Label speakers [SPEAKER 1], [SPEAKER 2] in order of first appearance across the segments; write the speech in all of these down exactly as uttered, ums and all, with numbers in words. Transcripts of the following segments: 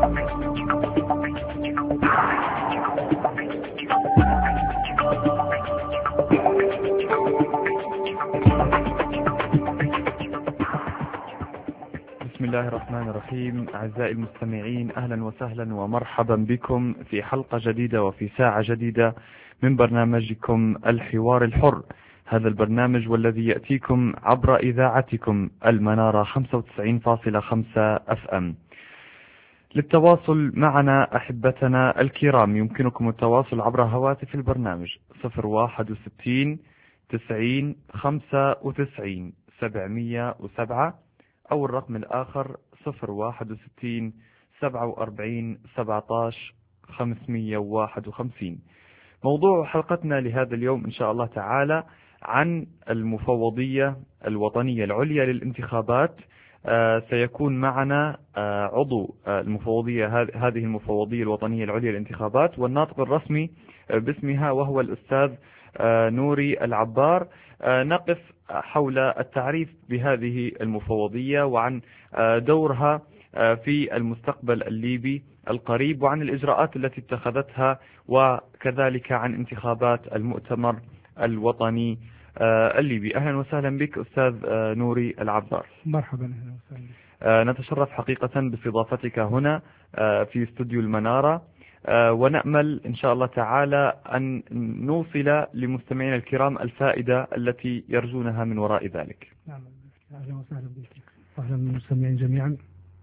[SPEAKER 1] بسم الله الرحمن الرحيم. أعزائي المستمعين، أهلا وسهلا ومرحبا بكم في حلقة جديدة وفي ساعة جديدة من برنامجكم الحوار الحر. هذا البرنامج والذي يأتيكم عبر إذاعتكم المنارة خمسة وتسعين فاصلة خمسة أف أم. للتواصل معنا أحبتنا الكرام يمكنكم التواصل عبر هواتف البرنامج صفر واحد وستين تسعين خمسة وتسعين سبعمية وسبعة أو الرقم الآخر صفر واحد وستين سبعة وأربعين سبعتاش خمسمية وواحد وخمسين. موضوع حلقتنا لهذا اليوم إن شاء الله تعالى عن المفوضية الوطنية العليا للانتخابات. آه سيكون معنا آه عضو آه المفوضية هذه المفوضية الوطنية العليا للانتخابات والناطق الرسمي آه باسمها، وهو الأستاذ آه نوري العبار. آه نقف حول التعريف بهذه المفوضية وعن آه دورها آه في المستقبل الليبي القريب، وعن الإجراءات التي اتخذتها، وكذلك عن انتخابات المؤتمر الوطني الليبي. أهلا وسهلا بك أستاذ نوري العبار.
[SPEAKER 2] مرحبا. أهلا وسهلا.
[SPEAKER 1] نتشرف حقيقة باستضافتك هنا في استوديو المنارة، ونأمل إن شاء الله تعالى أن نوصل لمستمعينا الكرام الفائدة التي يرجونها من وراء ذلك.
[SPEAKER 2] نعم. أهلا وسهلا بك وأهلا بالمستمعين جميعا،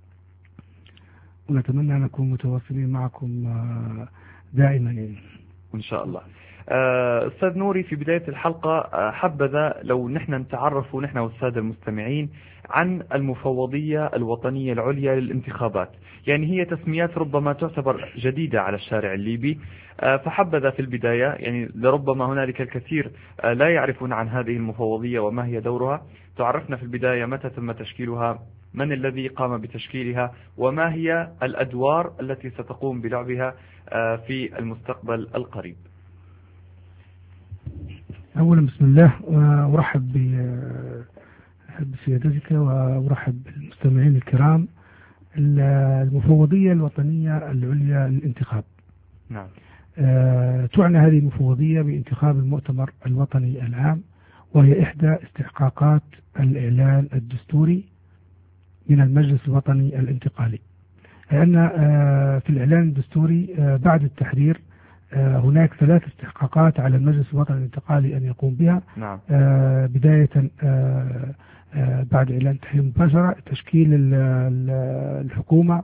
[SPEAKER 2] ونتمنى أن نكون متواصلين معكم دائما
[SPEAKER 1] إن شاء الله. أستاذ نوري، في بداية الحلقة حبذا لو نحن نتعرف نحن والسادة المستمعين عن المفوضية الوطنية العليا للانتخابات. يعني هي تسميات ربما تعتبر جديدة على الشارع الليبي، فحبذا في البداية، يعني لربما هنالك الكثير لا يعرفون عن هذه المفوضية وما هي دورها، تعرفنا في البداية متى تم تشكيلها، من الذي قام بتشكيلها، وما هي الأدوار التي ستقوم بلعبها في المستقبل القريب.
[SPEAKER 2] أولا بسم الله، وأرحب بسيادتك وأرحب بالمستمعين الكرام. المفوضية الوطنية العليا للانتخاب،
[SPEAKER 1] نعم.
[SPEAKER 2] تعنى هذه المفوضية بانتخاب المؤتمر الوطني العام، وهي إحدى استحقاقات الإعلان الدستوري من المجلس الوطني الانتقالي. لأن في الإعلان الدستوري بعد التحرير هناك ثلاث استحقاقات على المجلس الوطني الانتقالي أن يقوم بها.
[SPEAKER 1] نعم.
[SPEAKER 2] بداية بعد إعلان التحرير مباشرة تشكيل الحكومة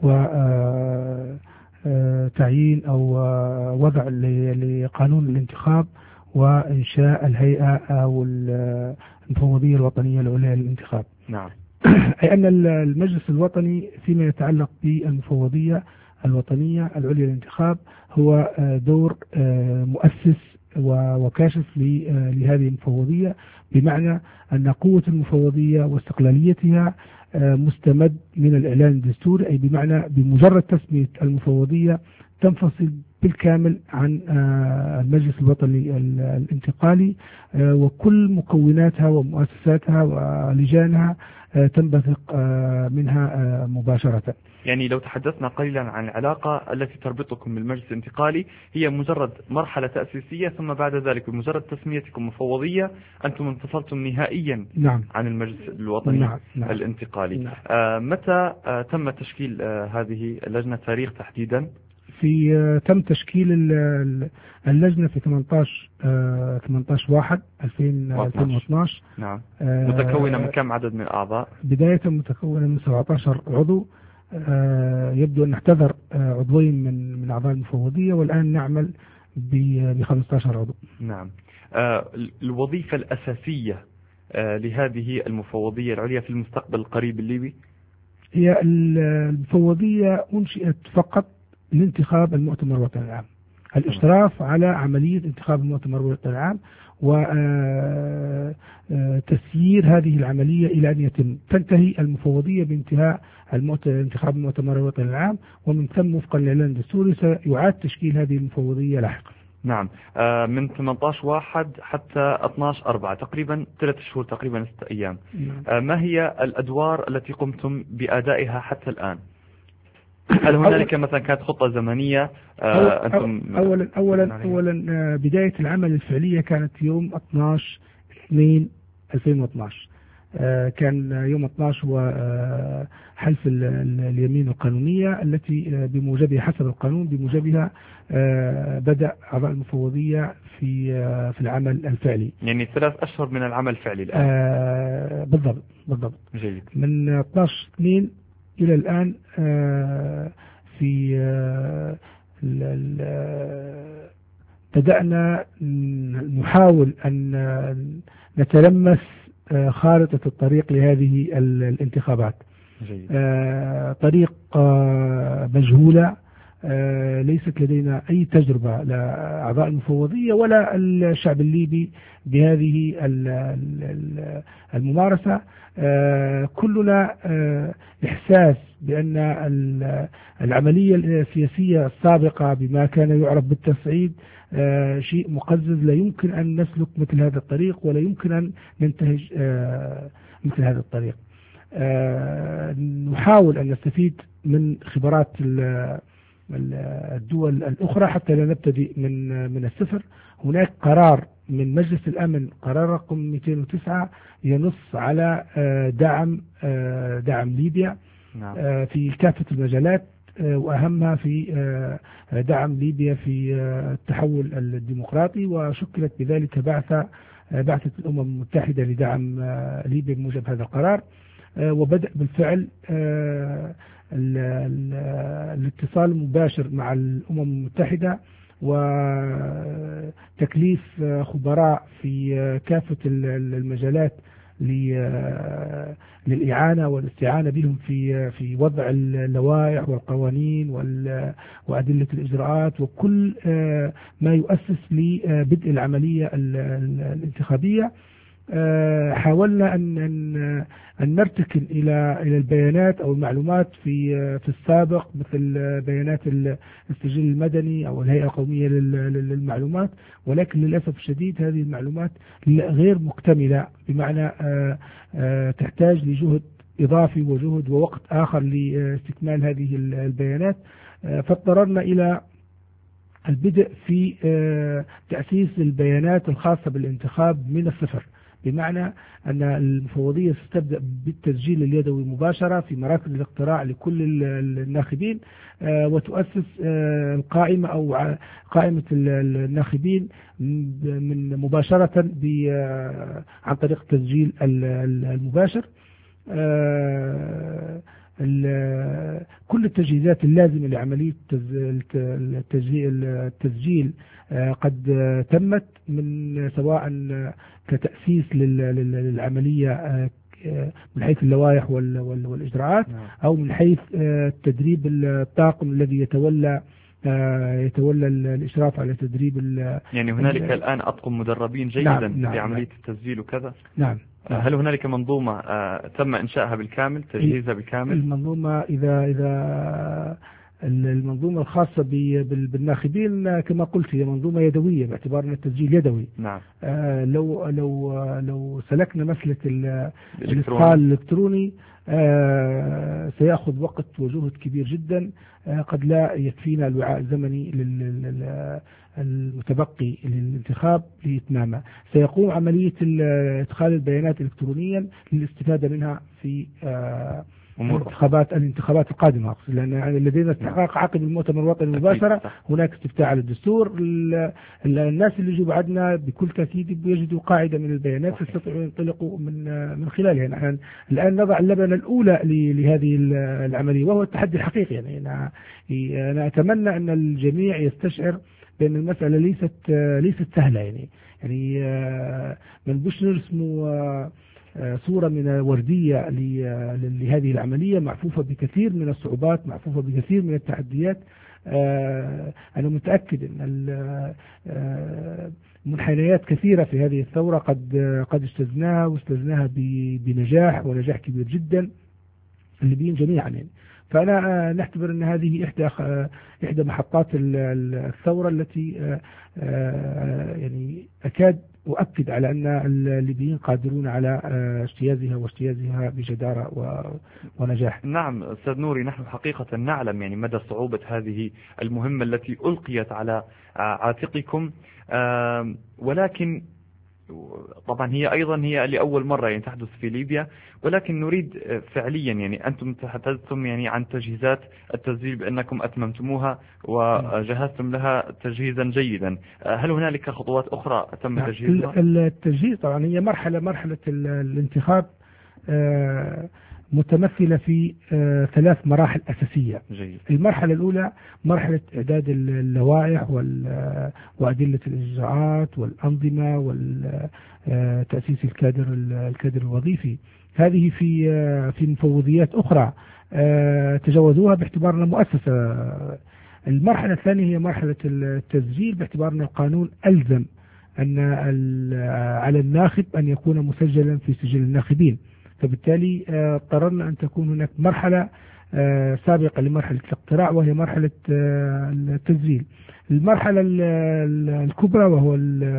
[SPEAKER 2] وتعيين أو وضع لقانون الانتخاب وإنشاء الهيئة أو المفوضية الوطنية العليا للانتخاب.
[SPEAKER 1] نعم.
[SPEAKER 2] أي أن المجلس الوطني فيما يتعلق بالمفوضية الوطنية العليا للانتخاب هو دور مؤسس وكاشف لهذه المفوضية، بمعنى أن قوة المفوضية واستقلاليتها مستمد من الإعلان الدستوري، أي بمعنى بمجرد تسمية المفوضية تنفصل بالكامل عن المجلس الوطني الانتقالي، وكل مكوناتها ومؤسساتها ولجانها تنبثق منها مباشرة.
[SPEAKER 1] يعني لو تحدثنا قليلا عن العلاقة التي تربطكم بالمجلس الانتقالي، هي مجرد مرحلة تأسيسية، ثم بعد ذلك بمجرد تسميتكم مفوضية أنتم انفصلتم نهائيا
[SPEAKER 2] نعم.
[SPEAKER 1] عن المجلس الوطني
[SPEAKER 2] نعم. نعم.
[SPEAKER 1] الانتقالي.
[SPEAKER 2] نعم.
[SPEAKER 1] آه متى آه تم تشكيل آه هذه اللجنة، تاريخ تحديدا؟
[SPEAKER 2] في آه تم تشكيل اللجنة في ثمانية عشر آه ثمانية عشر واحد ألفين واثناشر.
[SPEAKER 1] نعم.
[SPEAKER 2] آه
[SPEAKER 1] متكونة من كم عدد من الأعضاء؟
[SPEAKER 2] بداية متكونة من سبعة عشر عضو. آه يبدو أن احتضر آه عضوين من من أعضاء المفوضية، والآن نعمل ب خمسة عشر عضو.
[SPEAKER 1] نعم. آه الوظيفة الأساسية آه لهذه المفوضية العليا في المستقبل القريب الليبي
[SPEAKER 2] هي المفوضية أنشئت فقط لانتخاب المؤتمر الوطني العام، الاشراف على عملية انتخاب المؤتمر الوطني العام وتسيير هذه العملية إلى أن يتم. تنتهي المفوضية بانتهاء انتخاب المؤتمر الوطني العام، ومن ثم وفقا للإعلان الدستوري سيعاد تشكيل هذه المفوضية لاحقا.
[SPEAKER 1] نعم. من ثمانية عشر واحد حتى اثني عشر أربعة، تقريبا ثلاث شهور، تقريبا ستة أيام. نعم. ما هي الأدوار التي قمتم بأدائها حتى الآن؟ هل هنالك مثلا كانت خطة زمنية؟
[SPEAKER 2] آه أنتم أولا أولا أولا بداية العمل الفعلية كانت يوم اثناشر اثنين ألفين واثناشر. آه كان يوم اثناشر هو آه حلف اليمين القانونية التي بموجبها حسب القانون بموجبها آه بدأ أعضاء المفوضية في آه في العمل الفعلي.
[SPEAKER 1] يعني ثلاث أشهر من العمل الفعلي الآن.
[SPEAKER 2] آه بالضبط بالضبط.
[SPEAKER 1] جيد.
[SPEAKER 2] من اثناشر اثنين إلى الآن آه في آه بدأنا نحاول أن نتلمس خارطة الطريق لهذه الانتخابات.
[SPEAKER 1] جيد.
[SPEAKER 2] طريق مجهولة، ليست لدينا أي تجربة لا أعضاء المفوضية ولا الشعب الليبي بهذه الممارسة. كلنا إحساس بأن العملية السياسية السابقة بما كان يعرف بالتصعيد شيء مقزز، لا يمكن أن نسلك مثل هذا الطريق ولا يمكن أن ننتهج مثل هذا الطريق. نحاول أن نستفيد من خبرات الدول الأخرى حتى لا نبتدئ من من الصفر. هناك قرار من مجلس الأمن، قرار رقم مئتين وتسعة، ينص على دعم دعم ليبيا في كافة المجالات، وأهمها في دعم ليبيا في التحول الديمقراطي، وشكلت بذلك بعثة بعثة الأمم المتحدة لدعم ليبيا بموجب هذا القرار. وبدأ بالفعل الاتصال المباشر مع الأمم المتحدة وتكليف خبراء في كافة المجالات للإعانة والاستعانة بهم في في وضع اللوائح والقوانين وأدلة الإجراءات وكل ما يؤسس لبدء العملية الانتخابية. حاولنا أن أن نرتكن إلى إلى البيانات أو المعلومات في في السابق، مثل بيانات السجل المدني أو الهيئة القومية للمعلومات، ولكن للأسف الشديد هذه المعلومات غير مكتملة، بمعنى تحتاج لجهد إضافي وجهد ووقت آخر لاستكمال هذه البيانات. فاضطررنا إلى البدء في تأسيس البيانات الخاصة بالانتخاب من الصفر، بمعنى أن المفوضية ستبدأ بالتسجيل اليدوي مباشرة في مراكز الاقتراع لكل الناخبين، وتؤسس القائمة أو قائمة الناخبين من مباشرة عن طريق التسجيل المباشر. كل التجهيزات اللازمة لعملية التسجيل قد تمت، من سواء كتأسيس للعملية من حيث اللوائح والإجراءات، أو من حيث تدريب الطاقم الذي يتولى يتولى الإشراف على تدريب.
[SPEAKER 1] يعني هنالك الآن أطقم مدربين جيدا نعم في نعم عملية نعم التسجيل وكذا.
[SPEAKER 2] نعم.
[SPEAKER 1] هل هنالك منظومة تم إنشائها بالكامل، تجهيزها بالكامل؟
[SPEAKER 2] المنظومة إذا إذا المنظومة الخاصة بالناخبين كما قلت هي منظومة يدوية، باعتبار أن التسجيل يدوي.
[SPEAKER 1] نعم.
[SPEAKER 2] آه لو لو لو سلكنا مسألة الإدخال الإلكتروني آه سيأخذ وقت وجهد كبير جدا، آه قد لا يكفينا الوعاء الزمني المتبقي للانتخاب لإتمامه. سيقوم عملية إدخال البيانات إلكترونيا للاستفادة منها في آه الانتخابات الانتخابات القادمة، لأن لدينا استحقاق عقب المؤتمر الوطني مباشرة. هناك استفتاء على الدستور. الناس اللي يجوا بعدنا بكل تأكيد يجدوا قاعدة من البيانات يستطيعوا ينطلقوا من من خلالها. نحن الآن نضع اللبنة الأولى لهذه العملية، وهو التحدي الحقيقي. يعني أنا أنا أتمنى أن الجميع يستشعر بأن المسألة ليست ليست سهلة. يعني يعني من بوش نرسموا صورة من وردية لهذه العملية، معفوفة بكثير من الصعوبات، معفوفة بكثير من التحديات. أنا متأكد أن منحنيات كثيرة في هذه الثورة قد قد اجتزناها واجتزناها بنجاح ونجاح كبير جدا الليبيين جميعا. يعني فأنا نعتبر أن هذه إحدى إحدى محطات الثورة التي يعني أكاد أؤكد على أن الليبيين قادرون على اجتيازها واجتيازها بجدارة ونجاح.
[SPEAKER 1] نعم أستاذ نوري، نحن حقيقة نعلم يعني مدى صعوبة هذه المهمة التي ألقيت على عاتقكم، ولكن طبعا هي أيضا هي لأول مرة يعني تحدث في ليبيا، ولكن نريد فعليا يعني أنتم تحدثتم يعني عن تجهيزات التسجيل بأنكم أتممتموها وجهزتم لها تجهيزا جيدا. هل هنالك خطوات أخرى تم تجهيزها؟
[SPEAKER 2] التجهيز طبعا هي مرحلة مرحلة الانتخاب متمثلة في ثلاث مراحل أساسية.
[SPEAKER 1] جيد.
[SPEAKER 2] المرحلة الأولى مرحلة إعداد اللوائح وأدلة الإجراءات والأنظمة وتأسيس الكادر الكادر الوظيفي. هذه في في مفوضيات أخرى تجاوزوها باعتبارنا مؤسسة. المرحلة الثانية هي مرحلة التسجيل باعتبارنا القانون ألزم أن على الناخب أن يكون مسجلا في سجل الناخبين، فبالتالي اضطررنا أن تكون هناك مرحلة سابقة لمرحلة الاقتراع وهي مرحلة التسجيل. المرحلة الكبرى وهو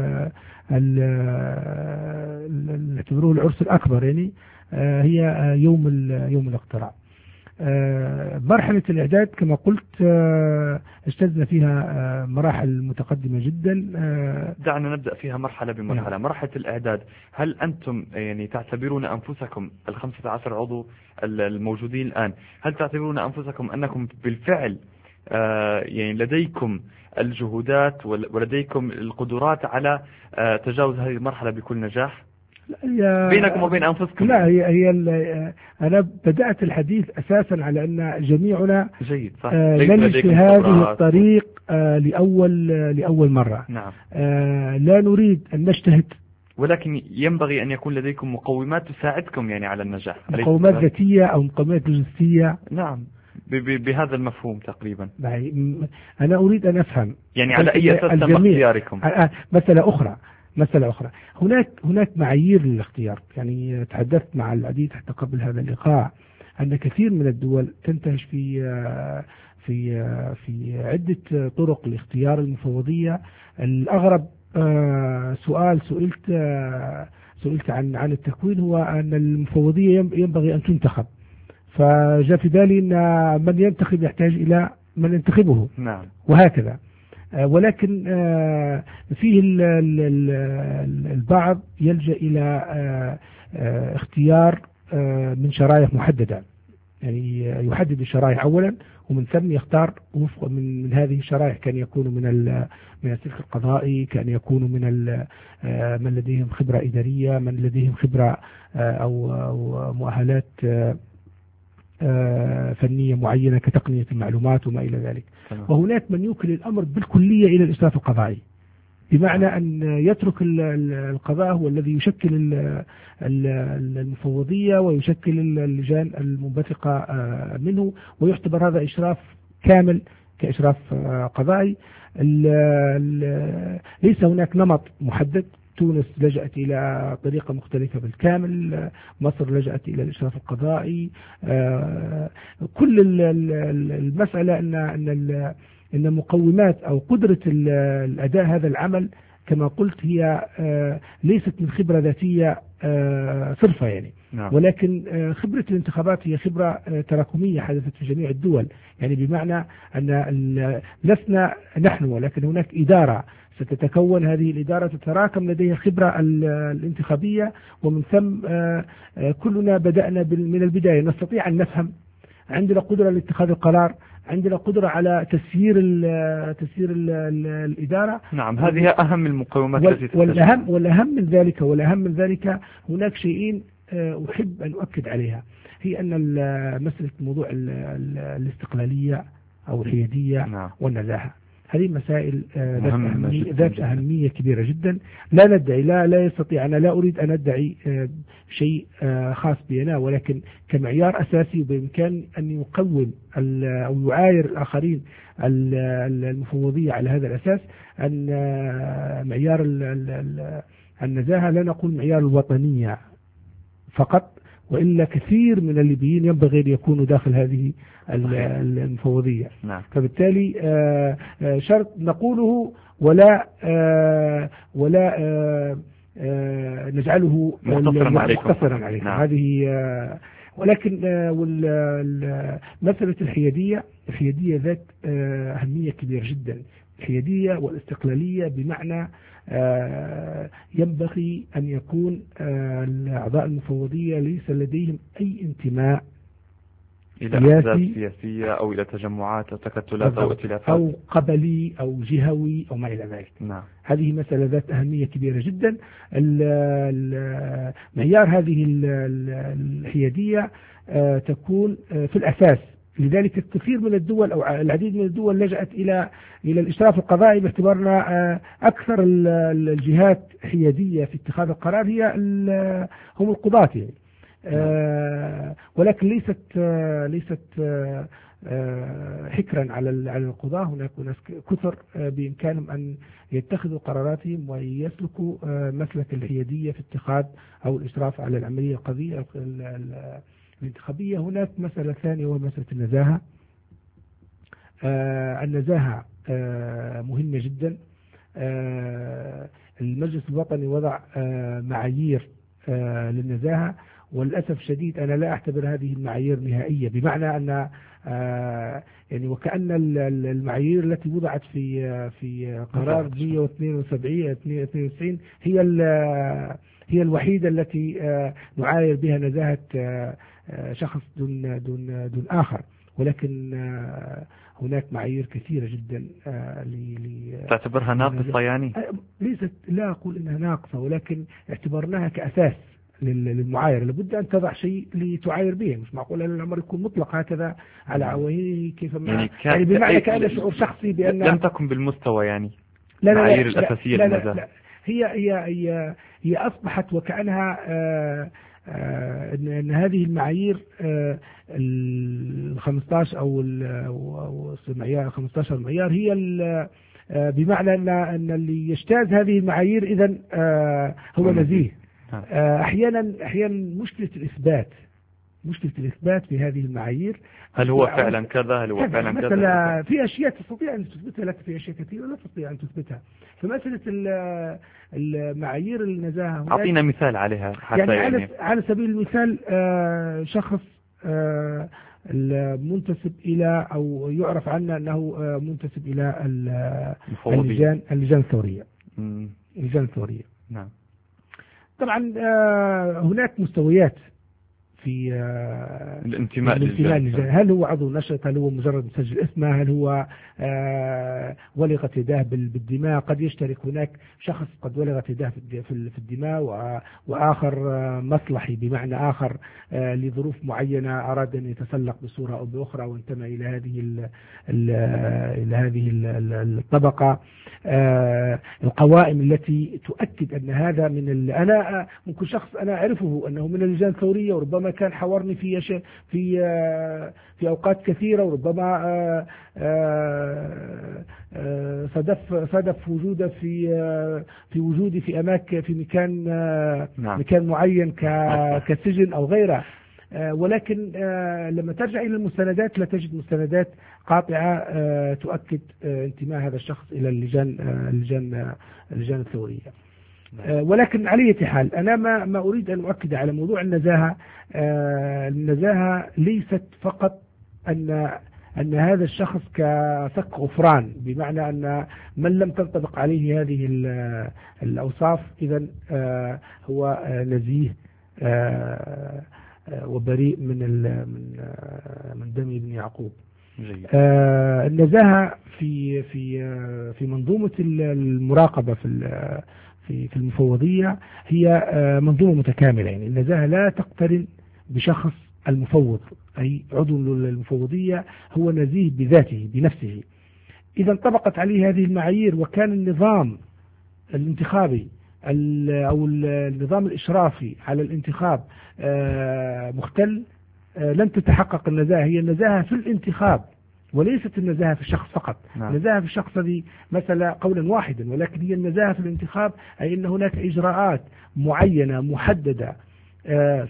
[SPEAKER 2] اللي اعتبروه العرس الأكبر يعني هي يوم يوم الاقتراع. مرحلة الإعداد كما قلت اجتزنا فيها مراحل متقدمة جدا.
[SPEAKER 1] دعنا نبدأ فيها مرحلة بمرحلة. نعم. مرحلة الإعداد، هل أنتم يعني تعتبرون أنفسكم الخمسة عشر عضو الموجودين الآن، هل تعتبرون أنفسكم أنكم بالفعل يعني لديكم الجهودات ولديكم القدرات على تجاوز هذه المرحلة بكل نجاح بينكم وبين أنفسكم؟
[SPEAKER 2] لا، هي هي أنا بدأت الحديث أساسا على أن جميعنا
[SPEAKER 1] جيد صح.
[SPEAKER 2] آه نمشي هذه الطريق آه لأول لأول مرة.
[SPEAKER 1] نعم.
[SPEAKER 2] آه لا نريد أن نجتهد،
[SPEAKER 1] ولكن ينبغي أن يكون لديكم مقومات تساعدكم يعني على النجاح،
[SPEAKER 2] مقومات ذاتية أو مقومات لوجستية.
[SPEAKER 1] نعم، بهذا المفهوم تقريبا.
[SPEAKER 2] أنا أريد أن أفهم
[SPEAKER 1] يعني على أي أساس تم اختياركم؟
[SPEAKER 2] مسألة أخرى مسألة أخرى هناك هناك معايير للاختيار. يعني تحدثت مع العديد حتى قبل هذا اللقاء أن كثير من الدول تنتهج في في في عدة طرق لاختيار المفوضية. الأغرب سؤال سئلت سئلت عن عن التكوين هو أن المفوضية ينبغي أن تنتخب، فجاء في بالي أن من ينتخب يحتاج إلى من ينتخبه.
[SPEAKER 1] نعم.
[SPEAKER 2] وهكذا. ولكن فيه البعض يلجأ إلى اختيار من شرائح محددة، يعني يحدد الشرائح أولا ومن ثم يختار وفق من من هذه الشرائح. كان يكون من من السلك القضائي، كان يكون من من لديهم خبرة إدارية، من لديهم خبرة أو أو مؤهلات فنية معينة كتقنية المعلومات وما إلى ذلك. وهناك من يوكل الأمر بالكلية إلى الإشراف القضائي، بمعنى أن يترك القضاء هو الذي يشكل المفوضية ويشكل اللجان المنبثقة منه، ويعتبر هذا إشراف كامل كإشراف قضائي. ليس هناك نمط محدد. تونس لجأت إلى طريقة مختلفة بالكامل، مصر لجأت إلى الإشراف القضائي. كل المسألة أن أن أن مقومات أو قدرة الأداء هذا العمل كما قلت هي ليست من خبرة ذاتية صرفة يعني.
[SPEAKER 1] نعم.
[SPEAKER 2] ولكن خبرة الانتخابات هي خبرة تراكمية حدثت في جميع الدول، يعني بمعنى أن لسنا نحن ولكن هناك إدارة ستتكون. هذه الإدارة تتراكم لديها خبرة الانتخابية، ومن ثم كلنا بدأنا من البداية نستطيع أن نفهم، عندنا قدرة لاتخاذ القرار، عندنا قدرة على تسيير ال تسيير ال الإدارة.
[SPEAKER 1] نعم، هذه أهم المقومات التي
[SPEAKER 2] والأهم والأهم من ذلك والأهم من ذلك هناك شيئين أحب أن أؤكد عليها، هي أن مسألة موضوع الاستقلالية أو الحيادية.
[SPEAKER 1] نعم.
[SPEAKER 2] والنزاهة، هذه مسائل ذات أهمية, ذات أهمية كبيرة جدا. لا ندعي لا لا يستطيع أنا لا أريد أن أدعي شيء خاص بي أنا، ولكن كمعيار أساسي وبإمكان أن يقوم أو يعاير الآخرين المفوضية على هذا الأساس أن معيار النزاهة لا نقول معيار الوطنية فقط، وإلا كثير من الليبيين ينبغي أن يكونوا داخل هذه المفوضية.
[SPEAKER 1] نعم.
[SPEAKER 2] فبالتالي شرط نقوله ولا ولا نجعله مختصرا عليكم. نعم. هذه ولكن مسألة الحيادية الحيادية ذات أهمية كبيرة جدا. الحيادية والاستقلالية بمعنى ينبغي أن يكون الأعضاء المفوضية ليس لديهم أي انتماء
[SPEAKER 1] إلى أحزاب سياسية أو إلى تجمعات أو تكتلات أو ائتلافات
[SPEAKER 2] أو قبلي أو جهوي أو ما إلى ذلك.
[SPEAKER 1] نعم.
[SPEAKER 2] هذه مسألة ذات أهمية كبيرة جدا. معيار هذه الحيادية تكون في الأساس. لذلك الكثير من الدول أو العديد من الدول لجأت إلى إلى الإشراف القضائي باعتبارنا أكثر الجهات حيادية في اتخاذ القرار هي هم القضاة يعني. آه ولكن ليست آه ليست آه آه حكرا على على القضاة. هناك ناس كثر آه بإمكانهم أن يتخذوا قراراتهم ويسلكوا آه مسلك الحيادية في اتخاذ أو الإشراف على العملية القضية الانتخابية. هناك مسألة ثانية وهي مسألة النزاهة. آه النزاهة آه مهمة جدا. آه المجلس الوطني وضع آه معايير آه للنزاهة، وللأسف الشديد أنا لا أعتبر هذه المعايير نهائية، بمعنى أن آه يعني وكأن المعايير التي وضعت في في قرار مئة واثنين وسبعين هي هي الوحيدة التي آه نعاير بها نزاهة آه شخص دون دون دون آخر. ولكن آه هناك معايير كثيرة جدا آه
[SPEAKER 1] تعتبرها ناقصة يعني؟
[SPEAKER 2] ليست، لا أقول إنها ناقصة، ولكن اعتبرناها كأساس للمعايرة. لابد أن تضع شيء لتعاير به. مش معقول أن الأمر يكون مطلق هكذا على عويه كيف ما
[SPEAKER 1] يعني,
[SPEAKER 2] يعني بمعنى كأن شعور شخصي بأن
[SPEAKER 1] لم تكن بالمستوى يعني
[SPEAKER 2] لا
[SPEAKER 1] المعايير
[SPEAKER 2] لا لا
[SPEAKER 1] الأساسية
[SPEAKER 2] لا لا
[SPEAKER 1] للنزاهة.
[SPEAKER 2] لا هي هي هي هي أصبحت وكأنها آآ آآ إن, إن هذه المعايير ال خمسة عشر أو المعيار خمسة عشر معيار هي بمعنى أن أن اللي يجتاز هذه المعايير إذن هو نزيه. أحيانا أحيانا مشكلة الإثبات مشكلة الإثبات في هذه المعايير.
[SPEAKER 1] هل هو فعلا كذا؟ هل هو فعلا كذا؟
[SPEAKER 2] مثلا في أشياء تستطيع أن تثبتها، لكن في أشياء كثيرة لا تستطيع أن تثبتها. فمسألة المعايير النزاهة
[SPEAKER 1] أعطينا مثال عليها حتى
[SPEAKER 2] يعني,
[SPEAKER 1] يعني
[SPEAKER 2] على على سبيل المثال شخص المنتسب إلى أو يعرف عنه أنه منتسب إلى اللجان اللجان الثورية. اللجان الثورية.
[SPEAKER 1] نعم.
[SPEAKER 2] طبعا هناك مستويات في
[SPEAKER 1] الانتماء
[SPEAKER 2] للجان. هل هو عضو نشط؟ هل هو مجرد مسجل اسمه؟ هل هو ولغت يداه بالدماء؟ قد يشترك هناك شخص قد ولغت يداه في الدماء وآخر مصلحي، بمعنى آخر لظروف معينة أراد أن يتسلق بصورة أو بأخرى وانتمى إلى هذه ال ال إلى هذه الطبقة. القوائم التي تؤكد أن هذا من ال... أنا ممكن شخص أنا أعرفه أنه من اللجان الثورية، وربما كان حورني في ش... في في أوقات كثيرة، وربما صدف صدف وجوده في في وجودي في أماكن في مكان
[SPEAKER 1] نعم.
[SPEAKER 2] مكان معين ك... كسجن أو غيره. ولكن لما ترجع إلى المستندات لا تجد مستندات قاطعة تؤكد انتماء هذا الشخص إلى اللجان اللجان اللجان الثورية. ولكن على أي حال أنا ما ما أريد أن أؤكد على موضوع النزاهة. النزاهة ليست فقط أن أن هذا الشخص كفك غفران، بمعنى أن من لم تنطبق عليه هذه الأوصاف إذن هو نزيه وبريء من من من دم ابن يعقوب. آه النزاهة في في في منظومة المراقبة في في في المفوضية هي آه منظومة متكاملة. يعني النزاهة لا تقترن بشخص المفوض، أي عضو المفوضية هو نزيه بذاته بنفسه. إذا انطبقت عليه هذه المعايير وكان النظام الانتخابي أو النظام الإشرافي على الانتخاب مختل لن تتحقق النزاهة. هي النزاهة في الانتخاب وليست النزاهة في الشخص فقط. نعم. النزاهة في الشخص هذه مسألة قولا واحدا، ولكن هي النزاهة في الانتخاب أي أن هناك إجراءات معينة محددة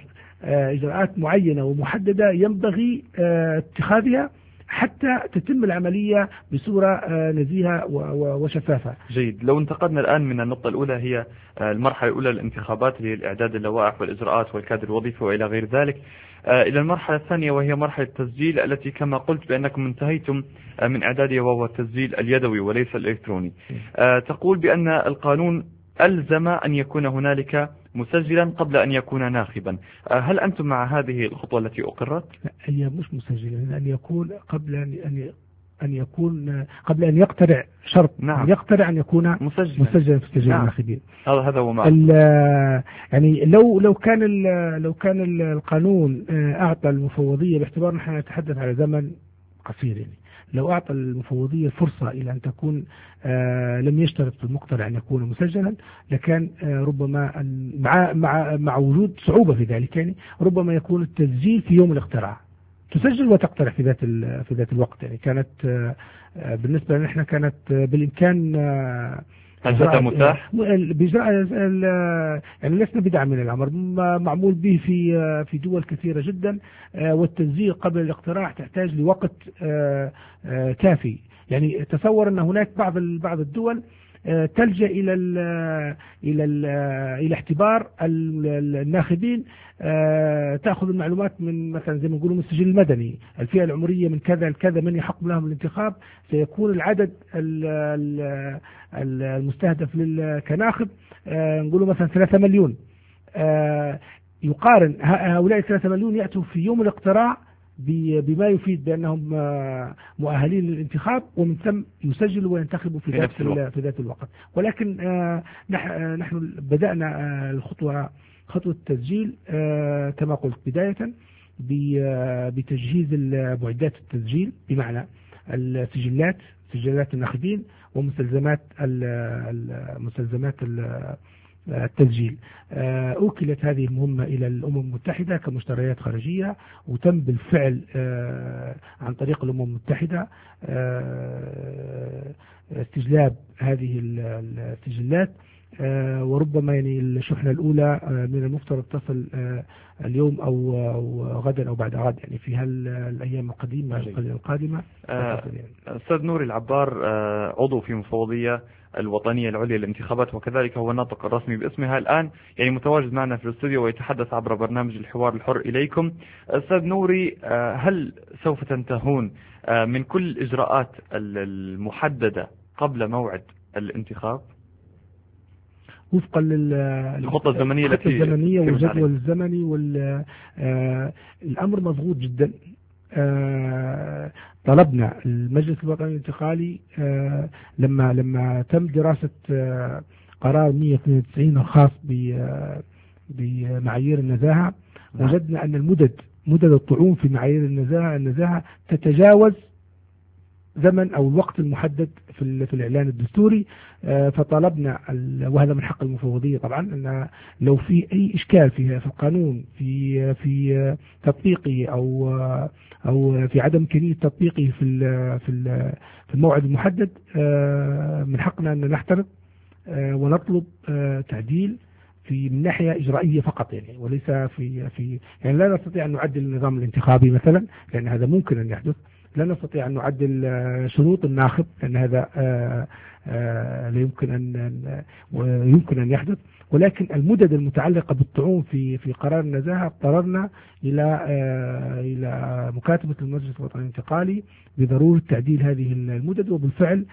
[SPEAKER 2] إجراءات معينة ومحددة ينبغي اتخاذها حتى تتم العملية بصورة نزيهة وشفافة.
[SPEAKER 1] جيد. لو انتقلنا الآن من النقطة الأولى هي المرحلة الأولى للانتخابات اللي هي الإعداد اللوائح والإجراءات والكادر الوظيفي وإلى غير ذلك، إلى المرحلة الثانية وهي مرحلة التسجيل التي كما قلت بأنكم انتهيتم من إعدادها وهو التسجيل اليدوي وليس الإلكتروني. تقول بأن القانون ألزم أن يكون هنالك مسجلا قبل أن يكون ناخبا. هل أنتم مع هذه الخطوة التي أقرت؟
[SPEAKER 2] لا، هي مش مسجلا، أن يكون قبل أن أن يكون قبل أن يقترع شرط.
[SPEAKER 1] نعم.
[SPEAKER 2] أن يقترع أن يكون مسجلا, مسجلا في سجل الناخبين.
[SPEAKER 1] هذا هذا هو ما
[SPEAKER 2] يعني لو لو كان لو كان القانون أعطى المفوضية، باعتبار نحن نتحدث على زمن قصير، يعني لو أعطى المفوضية فرصة إلى أن تكون آه لم يشترط المقترع أن يكون مسجلا، لكان آه ربما مع مع مع وجود صعوبة في ذلك، يعني ربما يكون التسجيل في يوم الاقتراع، تسجل وتقترع في ذات في ذات الوقت. يعني كانت آه بالنسبة لنا احنا كانت آه بالإمكان آه
[SPEAKER 1] هل هذا متاح؟
[SPEAKER 2] بإجراء يعني لسنا بدعة من الأمر، معمول به في في دول كثيرة جدا، والتسجيل قبل الاقتراع تحتاج لوقت كافي. يعني تصور أن هناك بعض بعض الدول تلجأ إلى ال إلى ال إلى اعتبار الناخبين، تأخذ المعلومات من مثلا زي ما نقولوا من السجل المدني، الفئة العمرية من كذا لكذا، من يحق لهم الانتخاب، سيكون العدد المستهدف كناخب نقولوا مثلا ثلاثة مليون. يقارن هؤلاء ثلاثة مليون يأتوا في يوم الاقتراع بما يفيد بأنهم مؤهلين للانتخاب، ومن ثم يسجلوا وينتخبوا في ذات في ذات الوقت. ولكن نحن بدأنا الخطوة خطوة التسجيل كما قلت بداية بتجهيز معدات التسجيل، بمعنى السجلات سجلات الناخبين ومستلزمات مستلزمات التسجيل. أوكلت هذه المهمة إلى الأمم المتحدة كمشتريات خارجية، وتم بالفعل عن طريق الأمم المتحدة استجلاب هذه السجلات، وربما يعني الشحنة الأولى من المفترض تصل اليوم أو غدا أو بعد غد، يعني في هالأيام القديمة القادمة.
[SPEAKER 1] أستاذ نوري العبار عضو في مفوضية الوطنية العليا للانتخابات، وكذلك هو الناطق الرسمي باسمها الآن، يعني متواجد معنا في الاستوديو ويتحدث عبر برنامج الحوار الحر إليكم. أستاذ نوري، هل سوف تنتهون من كل الإجراءات المحددة قبل موعد الانتخاب
[SPEAKER 2] وفقا
[SPEAKER 1] للخطة الزمنية التي
[SPEAKER 2] الزمنية والجدول الزمني؟ والأمر مضغوط جدا. طلبنا المجلس الوطني الانتقالي لما لما تم دراسة قرار مئة واثنين وتسعين الخاص بمعايير النزاهة، وجدنا أن المدد مدد الطعون في معايير النزاهة النزاهة تتجاوز زمن أو الوقت المحدد في في الإعلان الدستوري. فطلبنا، وهذا من حق المفوضية طبعا، أن لو في أي إشكال في في القانون في في تطبيقه أو أو في عدم إمكانية تطبيقه في في في الموعد المحدد، من حقنا أن نحترض ونطلب تعديل في من ناحية إجرائية فقط، يعني وليس في في يعني لا نستطيع أن نعدل النظام الانتخابي مثلا، لأن هذا ممكن أن يحدث. لا نستطيع أن نعدل شروط الناخب، لأن هذا لا يمكن أن ويمكن أن يحدث. ولكن المدد المتعلقة بالطعون في في قرار النزاهة اضطررنا إلى إلى مكاتبة المجلس الوطني الانتقالي بضرورة تعديل هذه المدد، وبالفعل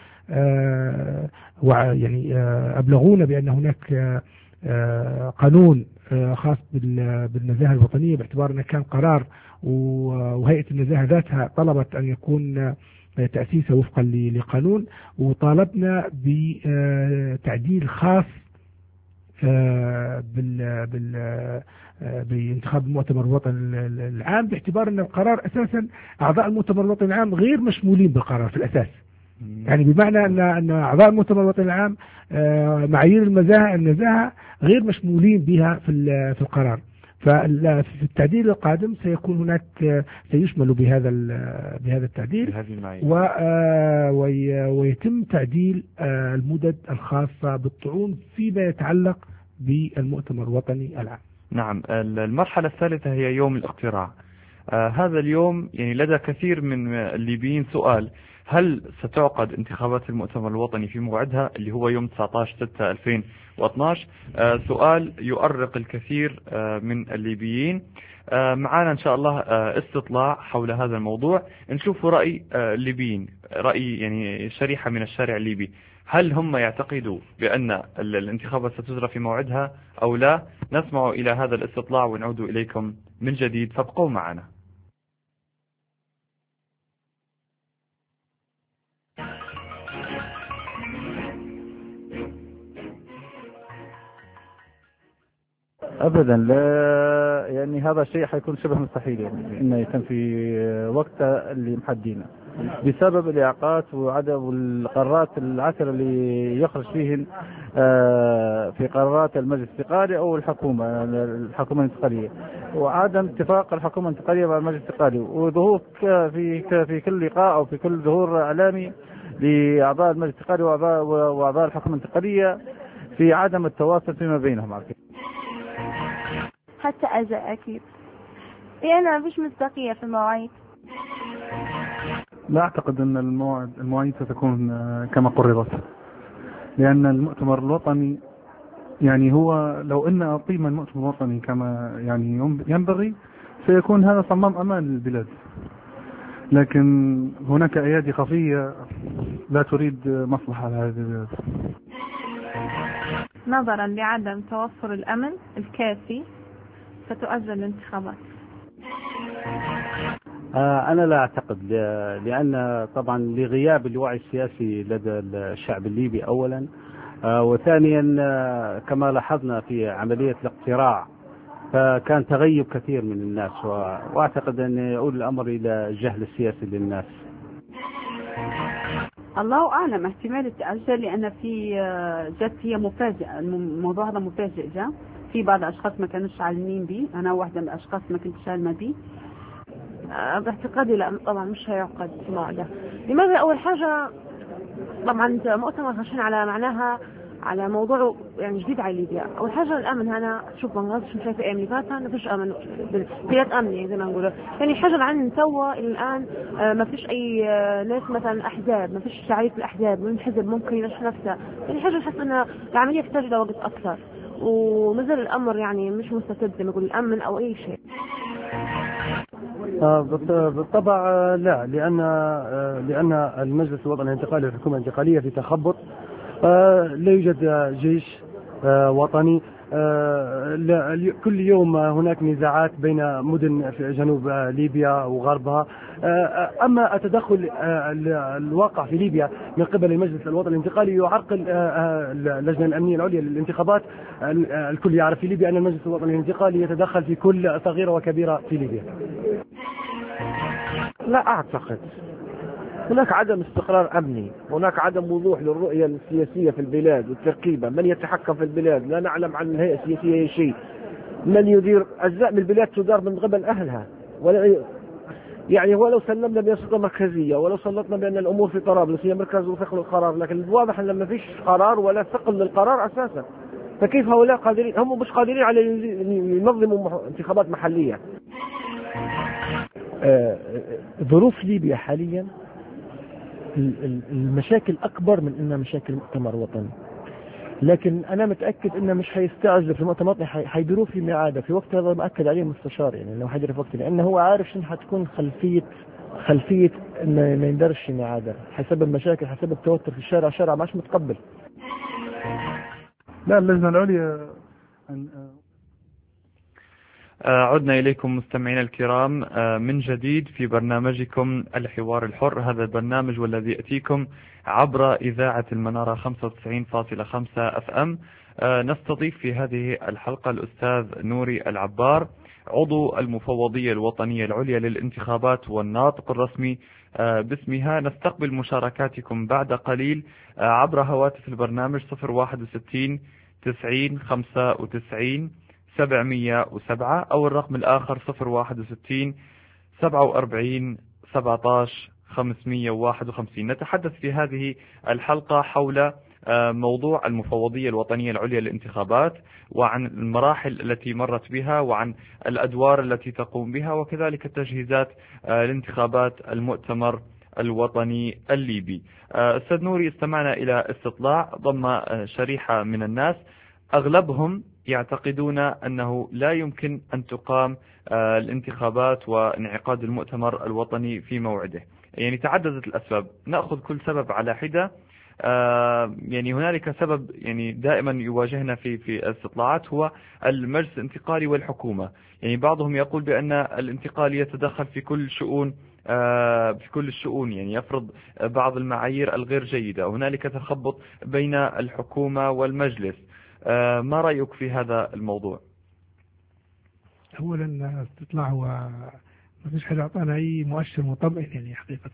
[SPEAKER 2] يعني أبلغونا بأن هناك قانون خاص بالنزاهة الوطنية، باعتبار أنه كان قرار وهيئة النزاهة ذاتها طلبت أن يكون تأسيسه وفقا لقانون، وطالبنا بتعديل خاص بال بال بانتخاب المؤتمر الوطني العام، باعتبار أن القرار أساسا أعضاء المؤتمر الوطني العام غير مشمولين بالقرار في الأساس. يعني بمعنى أن أن أعضاء المؤتمر الوطني العام معايير النزاهة النزاهة غير مشمولين بها في في القرار. ففي التعديل القادم سيكون هناك سيشمل بهذا بهذا التعديل، ويتم تعديل المدد الخاصة بالطعون فيما يتعلق بالمؤتمر الوطني العام.
[SPEAKER 1] نعم. المرحلة الثالثة هي يوم الاقتراع. آه هذا اليوم يعني لدى كثير من الليبيين سؤال: هل ستعقد انتخابات المؤتمر الوطني في موعدها اللي هو يوم تسعة عشر ستة ألفين واثناشر؟ آه سؤال يؤرق الكثير آه من الليبيين. آه معنا إن شاء الله آه استطلاع حول هذا الموضوع، نشوف رأي آه الليبيين، رأي يعني شريحة من الشارع الليبي، هل هم يعتقدوا بأن الانتخابات ستجرى في موعدها أو لا؟ نسمع إلى هذا الاستطلاع ونعود إليكم من جديد، فابقوا معنا.
[SPEAKER 3] ابدا لا، يعني هذا الشيء حيكون شبه مستحيل يعني انه يتم في وقت اللي محدينه بسبب الاعاقات وعدم القرارات العشرة اللي يخرج فيهن في قرارات المجلس الانتقالي او الحكومه الحكومه الانتقاليه، وعدم اتفاق الحكومه الانتقاليه مع المجلس الانتقالي، وظهور في في كل لقاء او في كل ظهور اعلامي لاعضاء المجلس الانتقالي واعضاء واعضاء الحكومه الانتقاليه في عدم التواصل فيما بينهم. على
[SPEAKER 4] حتى أذى أكيد، لأن مفيش مصداقية في المواعيد.
[SPEAKER 5] لا أعتقد أن الموعد المواعيد ستكون كما قررت، لأن المؤتمر الوطني يعني هو لو أن أقيم المؤتمر الوطني كما يعني ينبغي سيكون هذا صمام أمان للبلاد، لكن هناك أيادي خفية لا تريد مصلحة لهذه البلاد.
[SPEAKER 6] نظرا لعدم توفر الأمن الكافي ستؤجل الانتخابات.
[SPEAKER 3] أنا لا أعتقد، لأن طبعا لغياب الوعي السياسي لدى الشعب الليبي أولا، وثانيا كما لاحظنا في عملية الاقتراع فكان تغيب كثير من الناس، وأعتقد أن يؤول الأمر إلى الجهل السياسي للناس.
[SPEAKER 7] الله أعلم، احتمال التأجل لأن في جت هي مفاجئة، الموضوع هذا مفاجئ جاء في بعض الأشخاص ما كانوش عالمين به، أنا واحدة من الأشخاص ما كنتش عالمة به.
[SPEAKER 8] باعتقادي لا طبعا مش هيعقد في موعده. لماذا؟ أول حاجة طبعا مؤتمر عشان على معناها على موضوع يعني جديد على ليبيا. أول حاجة الأمن، هنا شوف بنغازش مش شايفة أيام اللي فاتت ما فيش أمن، بلاد أمنية زي ما نقول. يعني حاجة الآن توا إلى الآن ما فيش أي ناس مثلا أحزاب، ما فيش تعريف الأحزاب، من حزب ممكن ينشر نفسه. يعني حاجة نحس أن العملية تحتاج إلى وقت أكثر، ومازال الأمر يعني مش مستتب زي ما نقول الأمن أو أي شيء.
[SPEAKER 9] بالطبع لا، لأن لأن المجلس الوطني الانتقالي والحكومة الانتقالية في تخبط، لا يوجد جيش وطني، كل يوم هناك نزاعات بين مدن في جنوب ليبيا وغربها. أما التدخل الواقع في ليبيا من قبل المجلس الوطني الانتقالي يعرقل اللجنة الأمنية العليا للانتخابات. الكل يعرف في ليبيا أن المجلس الوطني الانتقالي يتدخل في كل صغيرة وكبيرة في ليبيا.
[SPEAKER 10] لا أعتقد، هناك عدم استقرار أمني، هناك عدم وضوح للرؤية السياسية في البلاد والتركيبة، من يتحكم في البلاد، لا نعلم عن الهيئة السياسية أي شيء، من يدير أجزاء من البلاد تدار من قبل أهلها، ولا يعني ولو سلمنا بسلطة مركزية ولو سلطنا بأن الأمور في طرابلس هي مركز وثقل القرار، لكن الواضح أن لما فيش قرار ولا ثقل للقرار أساسا، فكيف هؤلاء قادرين؟ هم مش قادرين على ينظموا انتخابات محلية.
[SPEAKER 11] ظروف ليبيا حاليا المشاكل أكبر من إنها مشاكل مؤتمر وطني، لكن أنا متأكد إنه مش هيستعجل في المؤتمر الوطني، حيديروه في ميعاده في وقت هذا، مأكد عليه المستشار يعني إنه حيدير في وقت، لأنه هو عارف شنو حتكون خلفية خلفية إنه ما يندرش في ميعاده، حسبب مشاكل حسبب توتر في الشارع، الشارع ماش متقبل.
[SPEAKER 5] لا اللجنة العليا.
[SPEAKER 1] عدنا إليكم مستمعينا الكرام من جديد في برنامجكم الحوار الحر. هذا البرنامج والذي يأتيكم عبر إذاعة المنارة خمسة وتسعين فاصلة خمسة أف أم. نستضيف في هذه الحلقة الأستاذ نوري العبار، عضو المفوضية الوطنية العليا للانتخابات والناطق الرسمي باسمها. نستقبل مشاركاتكم بعد قليل عبر هواتف البرنامج صفر واحد وستين تسعين خمسة وتسعين سبعمية وسبعة أو الرقم الآخر صفر واحد وستين سبعة وأربعين سبعة عشر خمسمية وواحد وخمسين. نتحدث في هذه الحلقة حول موضوع المفوضية الوطنية العليا للانتخابات، وعن المراحل التي مرت بها، وعن الأدوار التي تقوم بها، وكذلك التجهيزات لانتخابات المؤتمر الوطني الليبي. أستاذ نوري، استمعنا إلى استطلاع ضم شريحة من الناس أغلبهم يعتقدون أنه لا يمكن أن تقام الانتخابات وانعقاد المؤتمر الوطني في موعده. يعني تعددت الأسباب، نأخذ كل سبب على حدة. يعني هنالك سبب يعني دائما يواجهنا في في الاستطلاعات هو المجلس الانتقالي والحكومة. يعني بعضهم يقول بأن الانتقالي يتدخل في كل شؤون في كل الشؤون، يعني يفرض بعض المعايير الغير جيدة. هنالك تخبط بين الحكومة والمجلس. ما رأيك في هذا الموضوع؟
[SPEAKER 2] أولا استطلاع هو ما فيش حد أعطانا أي مؤشر مطمئن يعني حقيقة.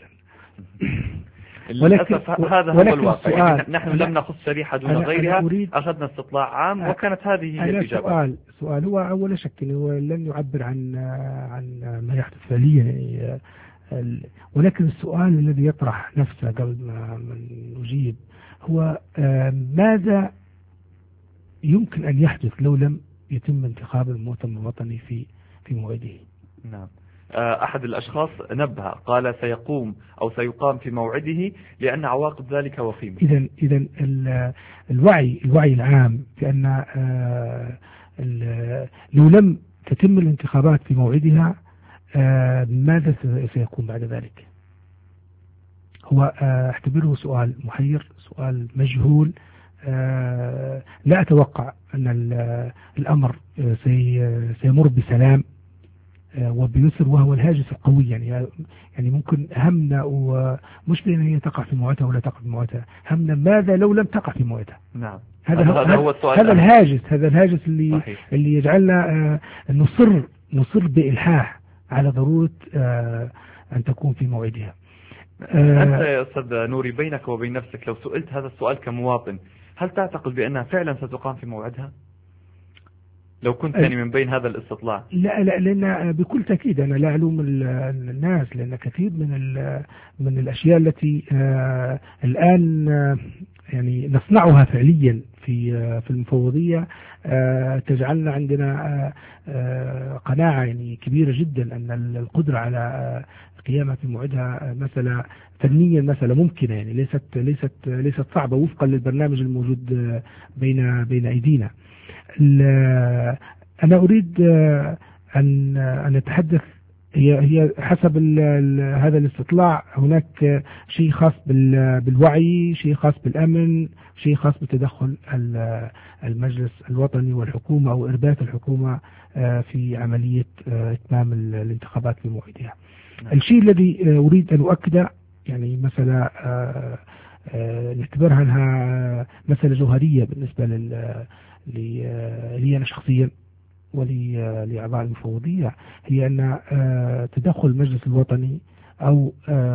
[SPEAKER 1] للأسف هذا هو الواقع. يعني نحن لم نخص شريحة دون غيرها، أخذنا استطلاع عام وكانت هذه هي الإجابة.
[SPEAKER 2] سؤال سؤال هو أول شك هو لن يعبر عن عن ما يحدث فعليا يعني، ولكن السؤال الذي يطرح نفسه قبل ما نجيب هو ماذا يمكن أن يحدث لو لم يتم انتخاب المؤتمر الوطني في في موعده؟
[SPEAKER 1] نعم. أحد الأشخاص نبه قال سيقوم أو سيقام في موعده لأن عواقب ذلك وخيمة.
[SPEAKER 2] إذا إذا الوعي الوعي العام بأن لو لم تتم الانتخابات في موعدها ماذا سيكون بعد ذلك؟ هو اعتبره سؤال محير، سؤال مجهول. لا أتوقع أن الأمر سيمر بسلام وبيسر، وهو الهاجس القوي. يعني يعني ممكن همنا ومش بأن هي تقع في موعدها ولا تقع في موعدها، همنا ماذا لو لم تقع في موعدها.
[SPEAKER 1] نعم.
[SPEAKER 2] هذا هذا هو السؤال. هذا الهاجس هذا الهاجس اللي صحيح. اللي يجعلنا نصر نصر بإلحاح على ضرورة أن تكون في موعدها.
[SPEAKER 1] أنت يا أستاذ نوري بينك وبين نفسك لو سئلت هذا السؤال كمواطن، هل تعتقد بأنها فعلا ستقام في موعدها؟ لو كنت يعني من بين هذا الاستطلاع.
[SPEAKER 2] لا لا لأن بكل تأكيد أنا لا ألوم الناس، لأن كثير من من الأشياء التي آه الآن آه يعني نصنعها فعليا في آه في المفوضية آه تجعلنا عندنا آه آه قناعة يعني كبيرة جدا أن القدرة على آه قيامها في موعدها مسألة فنيا مسألة ممكنة، يعني ليست ليست ليست صعبة وفقا للبرنامج الموجود آه بين بين أيدينا. أنا أريد أن أن أتحدث، هي هي حسب ال ال هذا الاستطلاع هناك شيء خاص بالوعي، شيء خاص بالأمن، شيء خاص بتدخل المجلس الوطني والحكومة أو إرباك الحكومة في عملية إتمام الانتخابات في موعدها. الشيء الذي أريد أن أؤكده يعني مسألة نعتبرها أنها مسألة جوهرية بالنسبة لل لي أنا شخصيا ولأعضاء المفوضية، هي أن تدخل المجلس الوطني أو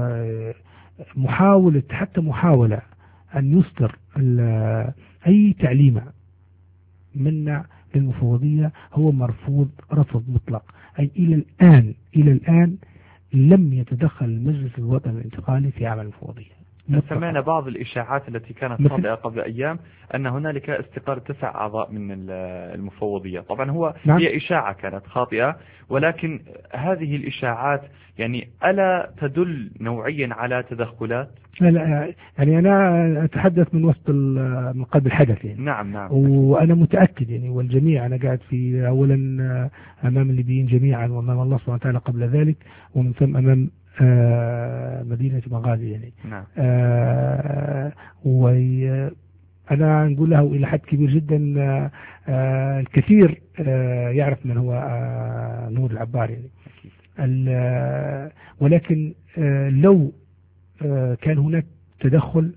[SPEAKER 2] محاولة حتى محاولة أن يصدر أي تعليمة منا للمفوضية هو مرفوض رفض مطلق. أي إلى الآن إلى الآن لم يتدخل المجلس الوطني الانتقالي في عمل المفوضية.
[SPEAKER 1] سمعنا بعض الإشاعات التي كانت صادقة قبل أيام أن هنالك استقالة تسع أعضاء من المفوضية. طبعا هو نعم. هي إشاعة كانت خاطئة، ولكن هذه الإشاعات يعني ألا تدل نوعيا على تدخلات؟
[SPEAKER 2] لا لا يعني أنا أتحدث من وسط من قلب الحدث يعني.
[SPEAKER 1] نعم نعم.
[SPEAKER 2] وأنا متأكد يعني، والجميع أنا قاعد في أولا أمام الليبيين جميعا وأمام الله سبحانه وتعالى قبل ذلك، ومن ثم أمام آه مدينة مغازي يعني.
[SPEAKER 1] نعم.
[SPEAKER 2] آه وأنا نقول له إلى حد كبير جدا آه الكثير آه يعرف من هو آه نور العبار يعني. ولكن آه لو آه كان هناك تدخل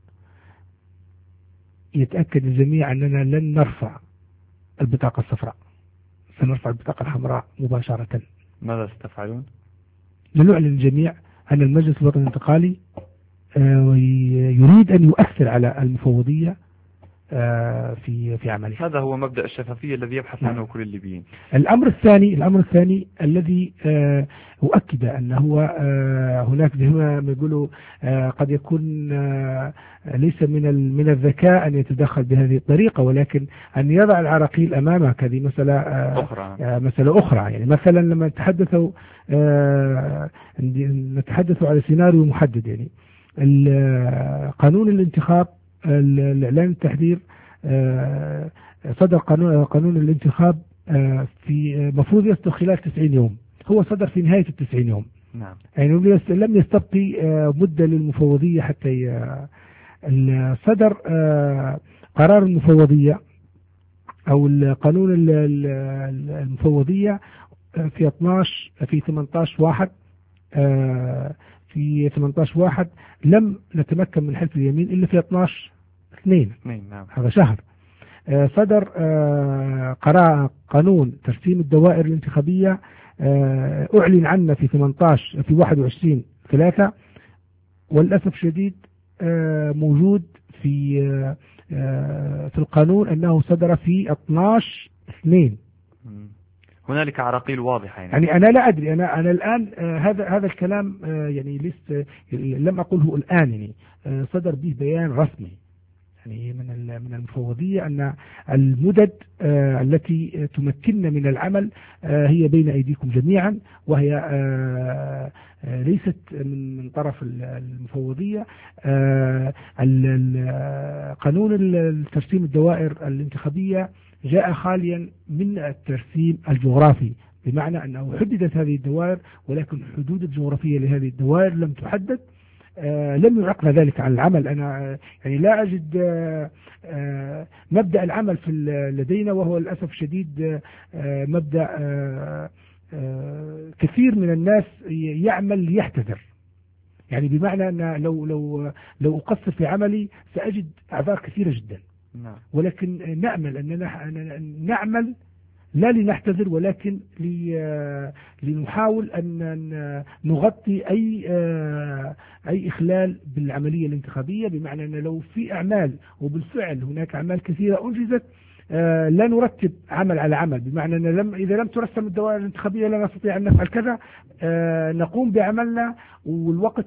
[SPEAKER 2] يتأكد الجميع أننا لن نرفع البطاقة الصفراء، سنرفع البطاقة الحمراء مباشرة.
[SPEAKER 1] ماذا ستفعلون؟
[SPEAKER 2] لنعلن الجميع أن المجلس الوطني الانتقالي يريد أن يؤثر على المفوضية في في عمله.
[SPEAKER 1] هذا هو مبدأ الشفافية الذي يبحث عنه كل الليبيين.
[SPEAKER 2] الأمر الثاني الأمر الثاني الذي أؤكد أن هو هناك زي ما يقولوا قد يكون ليس من من الذكاء أن يتدخل بهذه الطريقة، ولكن أن يضع العراقيل أمامك. هذه مسألة أخرى مسألة أخرى يعني مثلا لما نتحدثوا نتحدث على سيناريو محدد، يعني قانون الانتخاب الإعلان التحذير صدر قانون قانون الانتخاب في مفروض يصدر خلال تسعين يوم، هو صدر في نهاية التسعين يوم.
[SPEAKER 1] نعم.
[SPEAKER 2] يعني لم يستبقي مدة للمفوضية حتى صدر قرار المفوضية أو القانون المفوضية في اثناشر في ثمانية عشر واحد في ثمانية عشر واحد لم نتمكن من حلف اليمين إلا في اثناشر اثنين.
[SPEAKER 1] نعم.
[SPEAKER 2] هذا شهر. صدر قرار قانون ترسيم الدوائر الانتخابية أعلن عنه في ثمانية عشر في واحد وعشرين ثلاثة، والأسف الشديد موجود في في القانون أنه صدر في اثناشر اثنين.
[SPEAKER 1] هنالك عراقيل واضحة يعني.
[SPEAKER 2] يعني أنا لا أدري أنا أنا الآن هذا هذا الكلام يعني لسه لم أقوله الآن، يعني صدر به بيان رسمي يعني من من المفوضية أن المدد التي تمكننا من العمل هي بين أيديكم جميعا، وهي ليست من طرف المفوضية. قانون الترسيم الدوائر الانتخابية جاء خاليا من الترسيم الجغرافي، بمعنى أنه حددت هذه الدوائر ولكن الحدود الجغرافية لهذه الدوائر لم تحدد. آه لم يعقنا ذلك عن العمل. أنا يعني لا أجد آه آه مبدأ العمل في لدينا، وهو للأسف الشديد آه مبدأ آه آه كثير من الناس يعمل ليحتذر، يعني بمعنى أن لو لو لو أقصر في عملي سأجد أعذار كثيرة جدا.
[SPEAKER 1] نعم.
[SPEAKER 2] ولكن نأمل أننا نعمل لا لنحتذر، ولكن لنحاول أن نغطي أي أي إخلال بالعملية الانتخابية، بمعنى أن لو في أعمال، وبالفعل هناك أعمال كثيرة أنجزت، لا نرتب عمل على عمل، بمعنى أن لم إذا لم ترسم الدوائر الانتخابية لا نستطيع أن نفعل كذا، نقوم بعملنا والوقت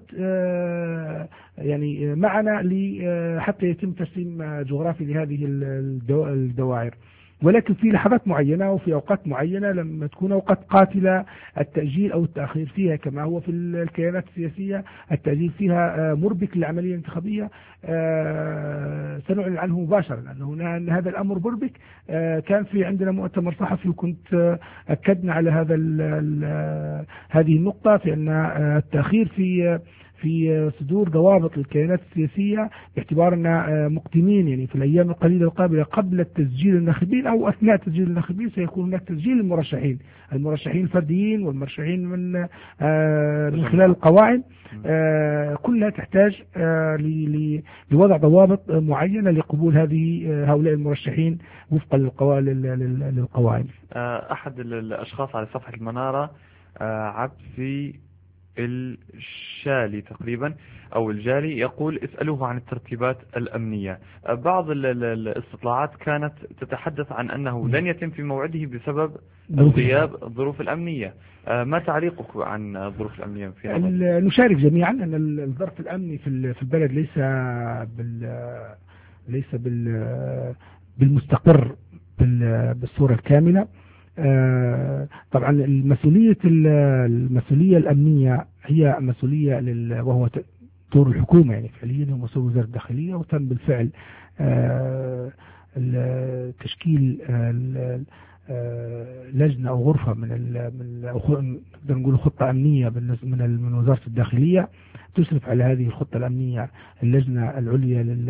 [SPEAKER 2] يعني معنا حتى يتم ترسيم جغرافي لهذه الدوائر. ولكن في لحظات معينة وفي أوقات معينة لما تكون أوقات قاتلة التأجيل أو التأخير فيها، كما هو في الكيانات السياسية التأجيل فيها مربك للعملية الانتخابية، سنعلن عنه مباشرة لأن هذا الأمر مربك. كان في عندنا مؤتمر صحفي وكنت أكدنا على هذا هذه النقطة، في أن التأخير في في صدور ضوابط للكيانات السياسية باعتبارنا مقدمين يعني في الأيام القليلة القابلة قبل التسجيل الناخبين أو أثناء تسجيل الناخبين سيكون هناك تسجيل المرشحين المرشحين الفرديين والمرشحين من من خلال القواعد، كلها تحتاج لوضع ضوابط معينة لقبول هذه هؤلاء المرشحين وفقا للقواعد.
[SPEAKER 1] أحد الأشخاص على صفحة المنارة عبسي الشالي تقريبا أو الجالي يقول اسألوه عن الترتيبات الأمنية. بعض الاستطلاعات كانت تتحدث عن أنه لن يتم في موعده بسبب غياب الظروف الأمنية. ما تعليقك عن الظروف الأمنية في نظرك؟
[SPEAKER 2] نشارك جميعا أن الظرف الأمني في البلد ليس بال ليس بال بالمستقر بالصورة الكاملة. طبعا المسؤولية المسؤولية الأمنية هي مسؤولية لل وهو دور الحكومة يعني فعليا هو مسؤول وزارة الداخلية، وتم بالفعل تشكيل لجنة أو غرفة من من نقدر نقول خطة أمنية من من وزارة الداخلية تشرف على هذه الخطة الأمنية اللجنة العليا لل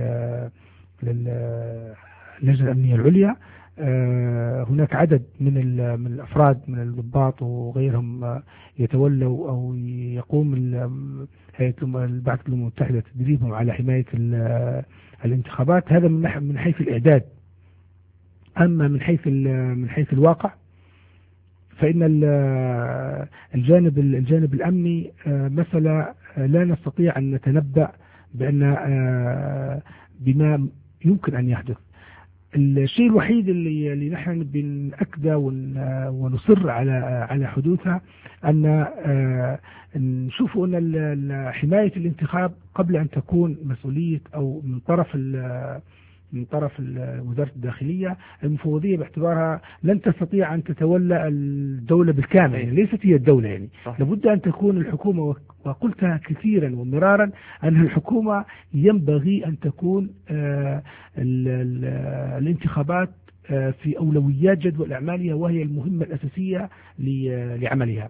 [SPEAKER 2] اللجنة الأمنية العليا. هناك عدد من من الأفراد من الضباط وغيرهم يتولوا أو يقوم هيئة البعثة الأمم المتحدة تدريبهم على حماية الانتخابات. هذا من من حيث الإعداد. أما من حيث من حيث الواقع فإن الجانب الجانب الأمني مسألة لا نستطيع أن نتنبأ بأن بما يمكن أن يحدث. الشيء الوحيد اللي اللي نحن بنأكده ونصر على على حدوثها أن نشوف أن حماية الانتخاب قبل أن تكون مسؤولية أو من طرف من طرف وزارة الداخلية، المفوضية باعتبارها لن تستطيع أن تتولى الدولة بالكامل، يعني ليست هي الدولة، يعني لابد أن تكون الحكومة، وقلتها كثيرا ومرارا أن الحكومة ينبغي أن تكون ال ال الانتخابات في أولويات جدول أعمالها، وهي المهمة الأساسية لعملها.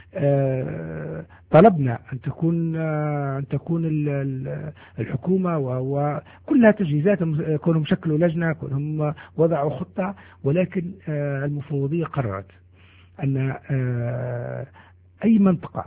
[SPEAKER 2] طلبنا أن تكون أن تكون الحكومة وكلها تجهيزات، كونهم شكلوا لجنة، كونهم وضعوا خطة، ولكن المفوضية قررت أن أي منطقة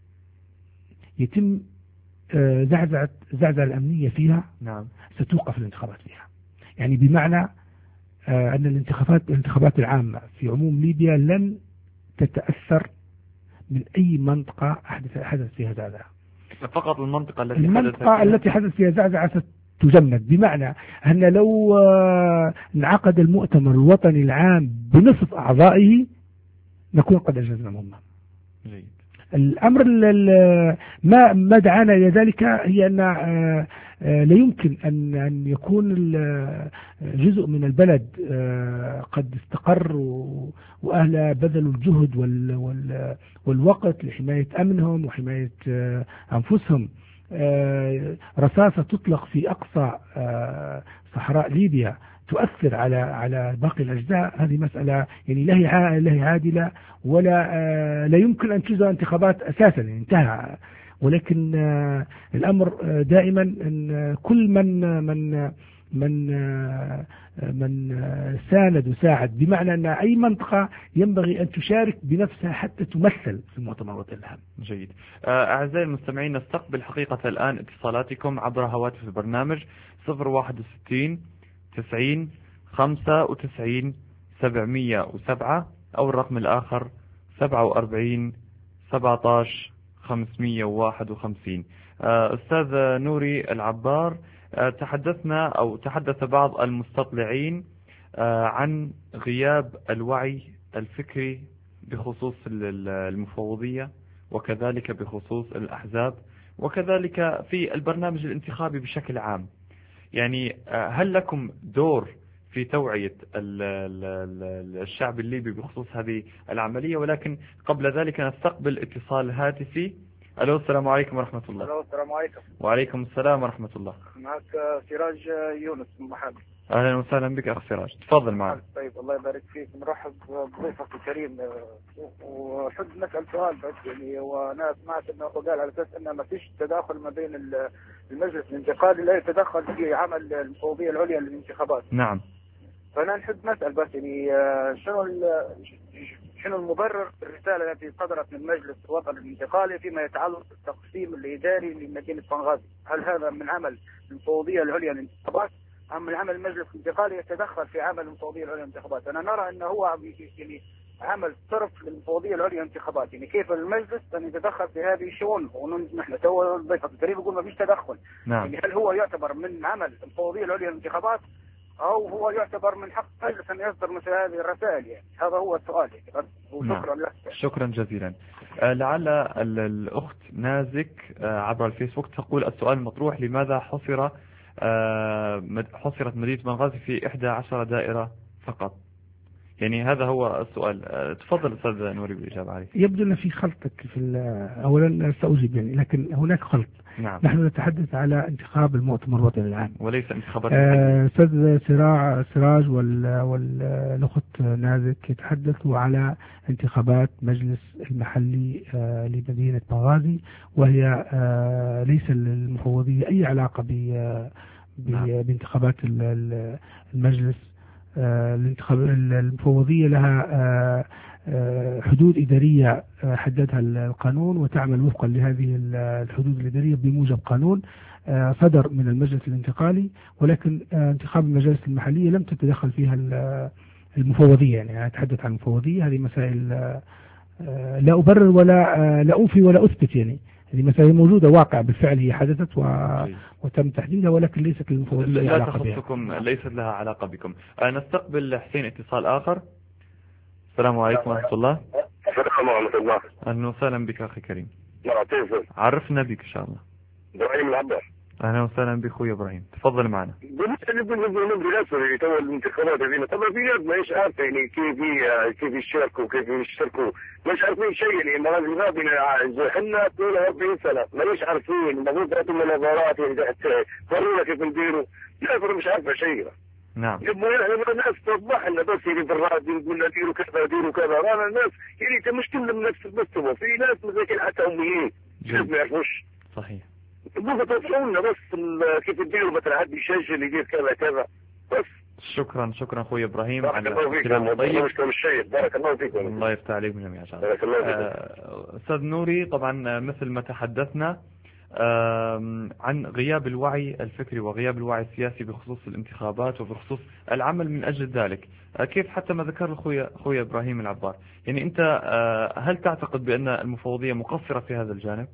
[SPEAKER 2] يتم زعزعة زعزعة الأمنية فيها
[SPEAKER 1] نعم
[SPEAKER 2] ستوقف الانتخابات فيها. يعني بمعنى أن الانتخابات الانتخابات العامة في عموم ليبيا لن تتأثر من أي منطقة حدث حدث فيها زعزعة،
[SPEAKER 1] فقط المنطقة التي
[SPEAKER 2] المنطقة
[SPEAKER 1] حدث
[SPEAKER 2] التي حدث فيها زعزعة ستجمد. بمعنى أن لو انعقد المؤتمر الوطني العام بنصف أعضائه نكون قد أنجزنا مهمة. الأمر ما ما دعانا إلى ذلك هي أن لا يمكن أن أن يكون جزء من البلد قد استقر وأهله بذلوا الجهد والوقت لحماية أمنهم وحماية أنفسهم، رصاصة تطلق في أقصى صحراء ليبيا تؤثر على على باقي الأجزاء. هذه مسألة يعني لا هي لا هي عادلة، ولا لا يمكن أن تجرى انتخابات أساسا، يعني انتهى. ولكن الأمر دائما أن كل من من من من ساند وساعد، بمعنى أن أي منطقة ينبغي أن تشارك بنفسها حتى تمثل في المؤتمر الوطني العام.
[SPEAKER 1] جيد. أعزائي المستمعين، نستقبل حقيقة الآن اتصالاتكم عبر هواتف البرنامج صفر واحد وستين تسعين خمسة وتسعين سبعمية وسبعة أو الرقم الآخر سبعة وأربعين سبعة عشر خمسمية وواحد وخمسين. أستاذ نوري العبار، تحدثنا أو تحدث بعض المستطلعين عن غياب الوعي الفكري بخصوص المفوضية، وكذلك بخصوص الأحزاب، وكذلك في البرنامج الانتخابي بشكل عام. يعني هل لكم دور في توعية الشعب الليبي بخصوص هذه العملية؟ ولكن قبل ذلك نستقبل اتصال هاتفي. ألو، السلام عليكم ورحمة الله.
[SPEAKER 12] ألو، السلام عليكم.
[SPEAKER 1] وعليكم السلام ورحمة الله.
[SPEAKER 12] معك سراج يونس من محامي.
[SPEAKER 1] أهلا وسهلا بك أخ سراج، تفضل معنا.
[SPEAKER 12] طيب، الله يبارك فيك. نرحب بضيفك الكريم، وحد نسأل سؤال بس. يعني وأنا سمعت أنه قال على أساس أنه ما فيش تداخل ما بين المجلس الانتقالي، لا يتدخل في عمل المفوضية العليا للانتخابات.
[SPEAKER 1] نعم.
[SPEAKER 12] فأنا نحب نسأل بس، يعني شنو شنو المبرر الرسالة التي صدرت من المجلس الوطني الانتقالي فيما يتعلق بالتقسيم الإداري لمدينة بنغازي؟ هل هذا من عمل المفوضية العليا للانتخابات أم من عمل المجلس الانتقالي يتدخل في عمل المفوضية العليا للانتخابات؟ أنا نرى أنه هو يعني عمل صرف للمفوضية العليا للانتخابات. يعني كيف المجلس أن يتدخل في هذه الشؤون؟ ونحن تو ضيفك الكريم يقول ما فيش تدخل.
[SPEAKER 1] نعم.
[SPEAKER 12] يعني هل هو يعتبر من عمل المفوضية العليا للانتخابات، أو هو يعتبر من حق المجلس أن يصدر مثل هذه الرسائل؟ يعني هذا هو السؤال. يعني وشكرا لك.
[SPEAKER 1] شكرا جزيلا. آه لعل الأخت نازك آه عبر الفيسبوك تقول السؤال المطروح: لماذا حصر آه حصرت مدينة بنغازي في إحدى عشر دائرة فقط؟ يعني هذا هو السؤال. آه تفضل أستاذ نوري بالإجابة عليه.
[SPEAKER 2] يبدو أن في خلطك في أولا سأجيب يعني، لكن هناك خلط.
[SPEAKER 1] نعم.
[SPEAKER 2] نحن نتحدث على انتخاب المؤتمر الوطني العام
[SPEAKER 1] وليس انتخابات.
[SPEAKER 2] أستاذ سراج سراج والأخت نازك يتحدثوا على انتخابات مجلس المحلي لمدينة بنغازي، وهي ليس للمفوضية أي علاقة بانتخابات المجلس. الانتخاب المفوضية لها حدود إدارية حددها القانون، وتعمل وفقا لهذه الحدود الإدارية بموجب قانون صدر من المجلس الانتقالي، ولكن انتخاب المجالس المحلية لم تتدخل فيها المفوضية. يعني أتحدث عن المفوضية، هذه مسائل لا أبرر ولا لا أوفي ولا أثبت. يعني هذه مسألة موجودة واقع بالفعل، هي حدثت و... وتم تحديدها، ولكن ليست للمفوضية
[SPEAKER 1] لا
[SPEAKER 2] علاقة بها.
[SPEAKER 1] تخصكم، ليست لها علاقة بكم. نستقبل حسين اتصال آخر. السلام عليكم ورحمة الله.
[SPEAKER 13] السلام ورحمة الله.
[SPEAKER 1] أهلا وسهلا بك أخي كريم.
[SPEAKER 13] لا تنسى.
[SPEAKER 1] عرفنا بك إن شاء الله.
[SPEAKER 13] إبراهيم العبار.
[SPEAKER 1] أهلا وسهلا بك أخوي إبراهيم، تفضل معنا.
[SPEAKER 13] بالنسبة للناس تو الانتخابات هذه، طبعا في ناس ما هيش عارفة يعني كيف كيف يشاركوا كيف يشتركوا، مش عارفين شيء يعني. مرات غابنا احنا اثنين وأربعين سنة مانيش عارفين، المفروض نعطوا مناظرات يعني فرونا كيف نديروا، لا مش عارفة شيء.
[SPEAKER 1] نعم.
[SPEAKER 13] يبغى يعني الناس توضح لنا بس يعني في الراديو يقول لنا ديروا كذا ديروا كذا، انا الناس يعني مش كلهم نفس المستوى، في ناس مساكين حتى اميين ما يعرفوش.
[SPEAKER 1] صحيح.
[SPEAKER 13] يبغوا توضحوا لنا بس كيف تديروا، مثلا حد يسجل يدير كذا كذا بس.
[SPEAKER 1] شكرا شكرا اخوي ابراهيم
[SPEAKER 13] على الكلام الطيب. بارك الله فيكم.
[SPEAKER 1] الله يفتح عليكم جميعا.
[SPEAKER 13] بارك الله فيكم.
[SPEAKER 1] استاذ نوري، طبعا مثل ما تحدثنا عن غياب الوعي الفكري وغياب الوعي السياسي بخصوص الانتخابات وبخصوص العمل من أجل ذلك، كيف حتى ما ذكر أخوي أخوي إبراهيم العبار، يعني أنت هل تعتقد بأن المفوضية مقصرة في هذا الجانب؟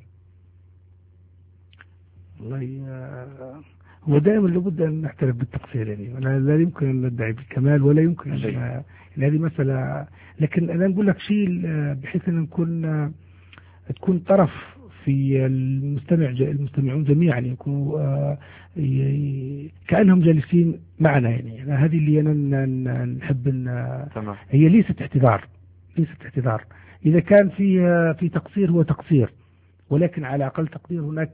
[SPEAKER 2] والله هو دائما لابد أن نعترف بالتقصير، يعني لا يمكن أن ندعي بالكمال ولا يمكن أن يعني هذه مسألة، لكن أنا نقول لك شيء بحيث أن نكون تكون طرف في المستمع المستمعون جميعا يكونوا كأنهم جالسين معنا، يعني هذه اللي أنا نحب أن هي ليست اعتذار، ليست اعتذار. إذا كان في في تقصير هو تقصير، ولكن على أقل تقدير هناك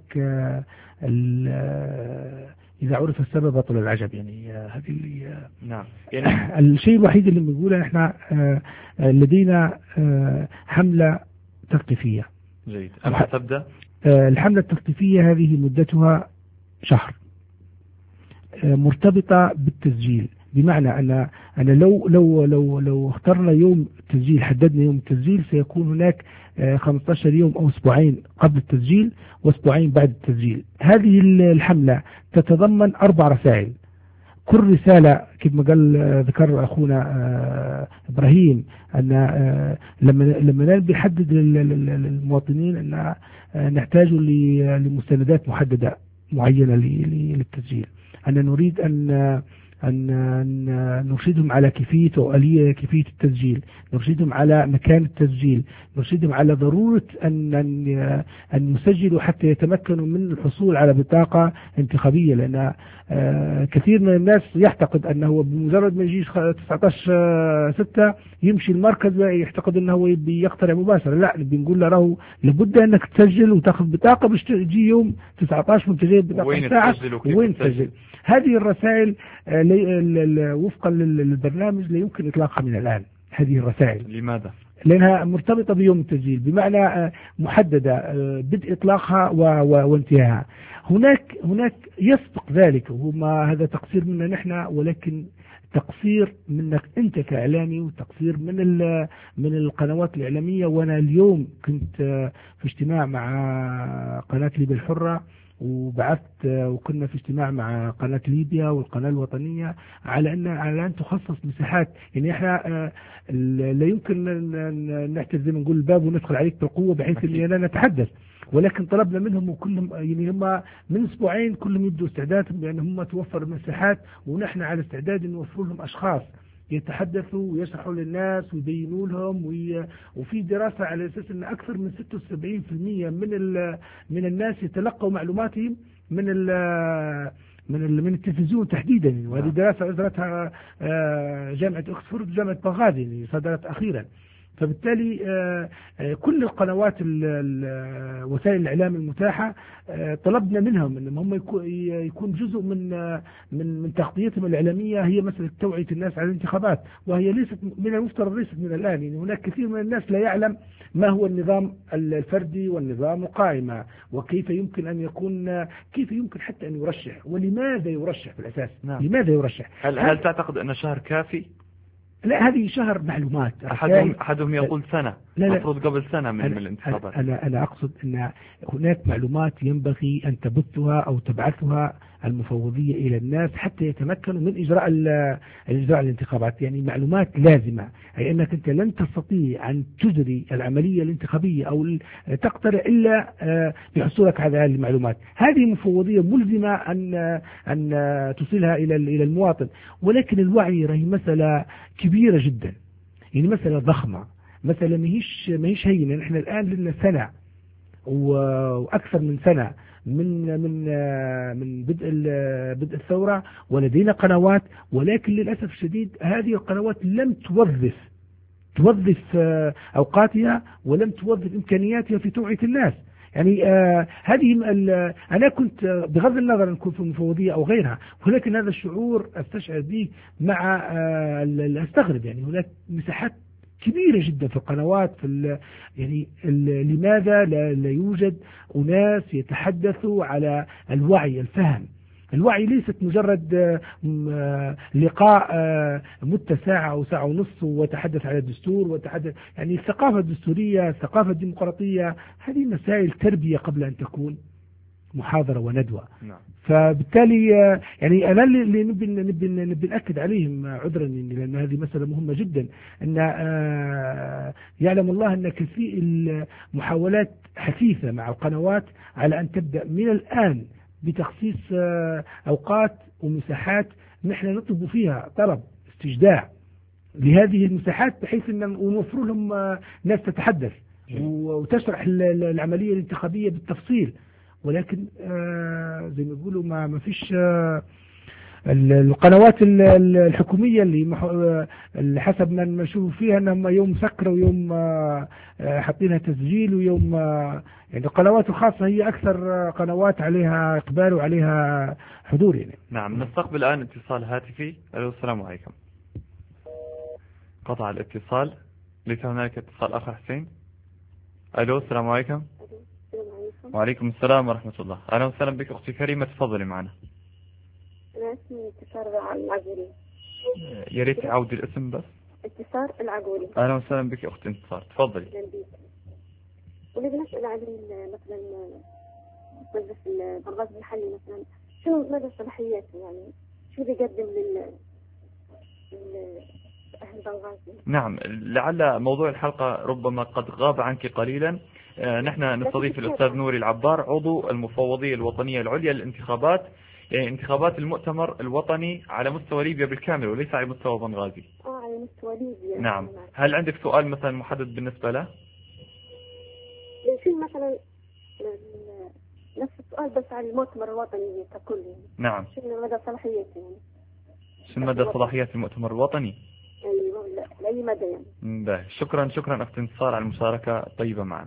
[SPEAKER 2] إذا عرف السبب بطل العجب، يعني هذه اللي
[SPEAKER 1] نعم. يعني
[SPEAKER 2] الشيء الوحيد اللي بنقوله احنا لدينا حملة تثقيفية.
[SPEAKER 1] جيد. أمتى تبدأ؟
[SPEAKER 2] الحملة التثقيفية هذه مدتها شهر، مرتبطة بالتسجيل، بمعنى أن أنا لو لو لو لو اخترنا يوم التسجيل، حددنا يوم التسجيل، سيكون هناك خمسة عشر يوم أو أسبوعين قبل التسجيل وأسبوعين بعد التسجيل. هذه الحملة تتضمن أربع رسائل، كل رسالة كما قال ذكر أخونا إبراهيم أن لما لما بيحدد المواطنين أن نحتاج لمستندات محددة معينة للتسجيل، أن نريد أن أن نرشدهم على كيفية وآلية كيفية التسجيل، نرشدهم على مكان التسجيل، نرشدهم على ضرورة أن أن يسجلوا حتى يتمكنوا من الحصول على بطاقة انتخابية، لأن كثير من الناس يعتقد أنه بمجرد ما يجي تسعة عشر ستة يمشي المركز يعتقد أنه بيقترع مباشرة. لا، بنقول له راهو لابد أنك تسجل وتأخذ بطاقة باش تجي يوم تسعة عشر وانت جايب بطاقة ساعة وين تسجل. هذه الرسائل وفقا للبرنامج لا يمكن إطلاقها من الآن. هذه الرسائل
[SPEAKER 1] لماذا؟
[SPEAKER 2] لأنها مرتبطة بيوم التسجيل، بمعنى محددة بدء إطلاقها وانتهاءها. هناك هناك يسبق ذلك، وما هذا تقصير منا نحن، ولكن تقصير منك أنت كإعلامي، وتقصير من من القنوات الإعلامية. وأنا اليوم كنت في اجتماع مع قناة ليبيا الحرة، وبعثت وكنا في اجتماع مع قناة ليبيا والقناة الوطنية على أن على أن تخصص مساحات، يعني احنا لا يمكن نحتاج زي ما نقول الباب وندخل عليك بالقوة بحيث أننا نتحدث، ولكن طلبنا منهم وكلهم يعني هم من اسبوعين كلهم يبدوا استعدادهم بأن هم توفر المساحات، ونحن على استعداد نوفر لهم أشخاص يتحدثوا ويشرحوا للناس ويبينوا لهم. وفي دراسة على أساس أن أكثر من ستة وسبعين بالمئة من من الناس يتلقوا معلوماتهم من ال من ال من التلفزيون تحديدا، وهذه دراسة أجرتها جامعة أكسفورد وجامعة بغداد صدرت أخيرا. فبالتالي كل القنوات وسائل الإعلام المتاحة طلبنا منهم أن هم يكون جزء من من من تغطيتهم الإعلامية هي مسألة توعية الناس على الانتخابات، وهي ليست من المفترض ليست من الآن. يعني هناك كثير من الناس لا يعلم ما هو النظام الفردي والنظام القائمة، وكيف يمكن أن يكون كيف يمكن حتى أن يرشح، ولماذا يرشح في الأساس. نعم. لماذا يرشح؟
[SPEAKER 1] هل هل تعتقد أن شهر كافي؟
[SPEAKER 2] لا، هذه شهر معلومات.
[SPEAKER 1] أحدهم, أحدهم يقول سنة،
[SPEAKER 2] لا لا
[SPEAKER 1] مفروض قبل سنة من, من الانتخابات.
[SPEAKER 2] أنا, أنا أقصد أن هناك معلومات ينبغي أن تبثها أو تبعثها المفوضية إلى الناس حتى يتمكنوا من إجراء الإجراء الانتخابات. يعني معلومات لازمة، أي أنك أنت لن تستطيع أن تجري العملية الانتخابية أو تقترع إلا بحصولك على هذه المعلومات. هذه مفوضية ملزمة أن أن تصلها إلى إلى المواطن، ولكن الوعي رهي مسألة كبيرة جدا، يعني مسألة ضخمة، مسألة ماهيش ماهيش هينة. نحن الآن لنا سنة وأكثر من سنة من من من بدء بدء الثورة، ولدينا قنوات، ولكن للأسف الشديد هذه القنوات لم توظف توظف أوقاتها ولم توظف إمكانياتها في توعية الناس. يعني آه هذه أنا كنت بغض النظر أن كنت في المفوضية أو غيرها، ولكن هذا الشعور أستشعر به مع آه أستغرب. يعني هناك مساحات كبيرة جدا في القنوات، في ال يعني ال لماذا لا, لا يوجد أناس يتحدثوا على الوعي الفهم؟ الوعي ليست مجرد لقاء مدة ساعة أو ساعة ونصف وتحدث على الدستور وتحدث، يعني الثقافة الدستورية، الثقافة الديمقراطية، هذه مسائل تربية قبل أن تكون محاضرة وندوة. نعم. فبالتالي يعني أنا اللي نبي نبي نبي نأكد عليهم عذرا، لأن هذه مسألة مهمة جدا، أن يعلم الله أن كثير المحاولات حثيثة مع القنوات على أن تبدأ من الآن بتخصيص أوقات ومساحات نحن نطلب فيها طلب استجداع لهذه المساحات، بحيث أن نوفر لهم ناس تتحدث وتشرح العملية الانتخابية بالتفصيل. ولكن زي ما يقولوا ما ما فيش القنوات الحكومية اللي حسب ما نشوف فيها انهم يوم مسكرة ويوم حاطينها تسجيل ويوم، يعني القنوات الخاصة هي اكثر قنوات عليها اقبال وعليها حضور. يعني
[SPEAKER 1] نعم. نستقبل الان اتصال هاتفي. الو السلام عليكم. قطع الاتصال. ليس هناك اتصال اخر حسين. الو السلام عليكم. وعليكم السلام ورحمة الله. أهلا وسهلا بك أختي كريمة، تفضلي معنا.
[SPEAKER 14] أنا اسمي انتصار العقولي.
[SPEAKER 1] يا ريت تعودي الاسم بس.
[SPEAKER 14] انتصار العقولي.
[SPEAKER 1] أهلا وسهلا بك أختي انتصار، تفضلي.
[SPEAKER 14] أهلا بك. ولكن نسأل عن مثلا مجلس البرغاز المحلي مثلا، شو مدى صلاحياته؟ يعني شو بيقدم لل أهل بنغازي؟
[SPEAKER 1] نعم، لعل موضوع الحلقة ربما قد غاب عنك قليلا. نحن نستضيف الأستاذ نوري العبار، عضو المفوضية الوطنية العليا للانتخابات، يعني انتخابات المؤتمر الوطني على مستوى ليبيا بالكامل وليس على مستوى بنغازي.
[SPEAKER 14] اه على مستوى ليبيا.
[SPEAKER 1] نعم. هل عندك سؤال مثلا محدد بالنسبة له؟
[SPEAKER 14] في مثلا نفس السؤال بس على المؤتمر الوطني ككل.
[SPEAKER 1] نعم.
[SPEAKER 14] شنو مدى صلاحيته يعني؟
[SPEAKER 1] شنو مدى صلاحيات المؤتمر الوطني؟
[SPEAKER 14] يعني لأي مدى يعني؟
[SPEAKER 1] ده. شكرا شكرا أختي انتصار على المشاركة الطيبة معنا.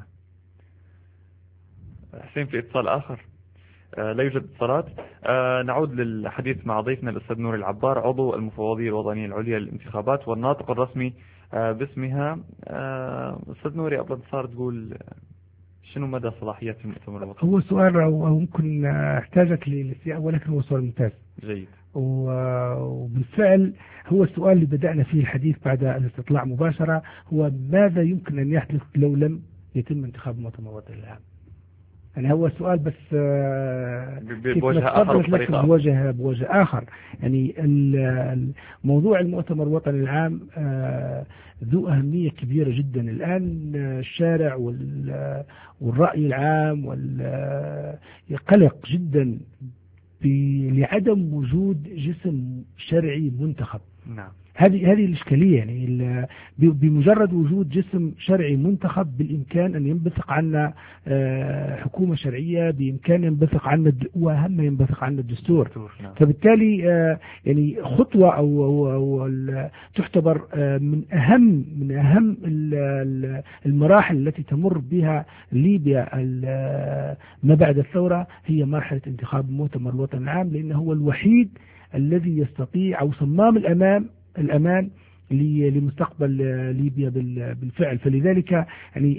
[SPEAKER 1] حسين في اتصال آخر؟ آه لا يوجد اتصالات. آه نعود للحديث مع ضيفنا الأستاذ نوري العبار، عضو المفوضية الوطنية العليا للانتخابات والناطق الرسمي آه باسمها. آه أستاذ نوري، قبل انتصار تقول شنو مدى صلاحيات المؤتمر الوطني؟
[SPEAKER 2] هو سؤال أو ممكن احتاجك للاستياء، ولكن هو سؤال ممتاز.
[SPEAKER 1] جيد.
[SPEAKER 2] وبالفعل هو السؤال اللي بدأنا فيه الحديث بعد الاستطلاع مباشرة، هو ماذا يمكن أن يحدث لو لم يتم انتخاب المؤتمر الوطني العام؟ يعني هو السؤال بس
[SPEAKER 1] بوجه آخر بطريقة
[SPEAKER 2] بوجه بوجه آخر. يعني موضوع المؤتمر الوطني العام ذو أهمية كبيرة جدا. الآن الشارع والرأي العام يقلق جدا لعدم وجود جسم شرعي منتخب.
[SPEAKER 1] نعم.
[SPEAKER 2] هذه هذه الإشكالية. يعني بمجرد وجود جسم شرعي منتخب بالإمكان أن ينبثق عنا حكومة شرعية، بإمكان ينبثق عنا وأهم ينبثق عنا الدستور.
[SPEAKER 1] نعم.
[SPEAKER 2] فبالتالي يعني خطوة أو, أو, أو تعتبر من أهم من أهم المراحل التي تمر بها ليبيا ما بعد الثورة هي مرحلة انتخاب المؤتمر الوطني العام، لأنه هو الوحيد الذي يستطيع أو صمام الأمام الأمان لمستقبل ليبيا بالفعل. فلذلك يعني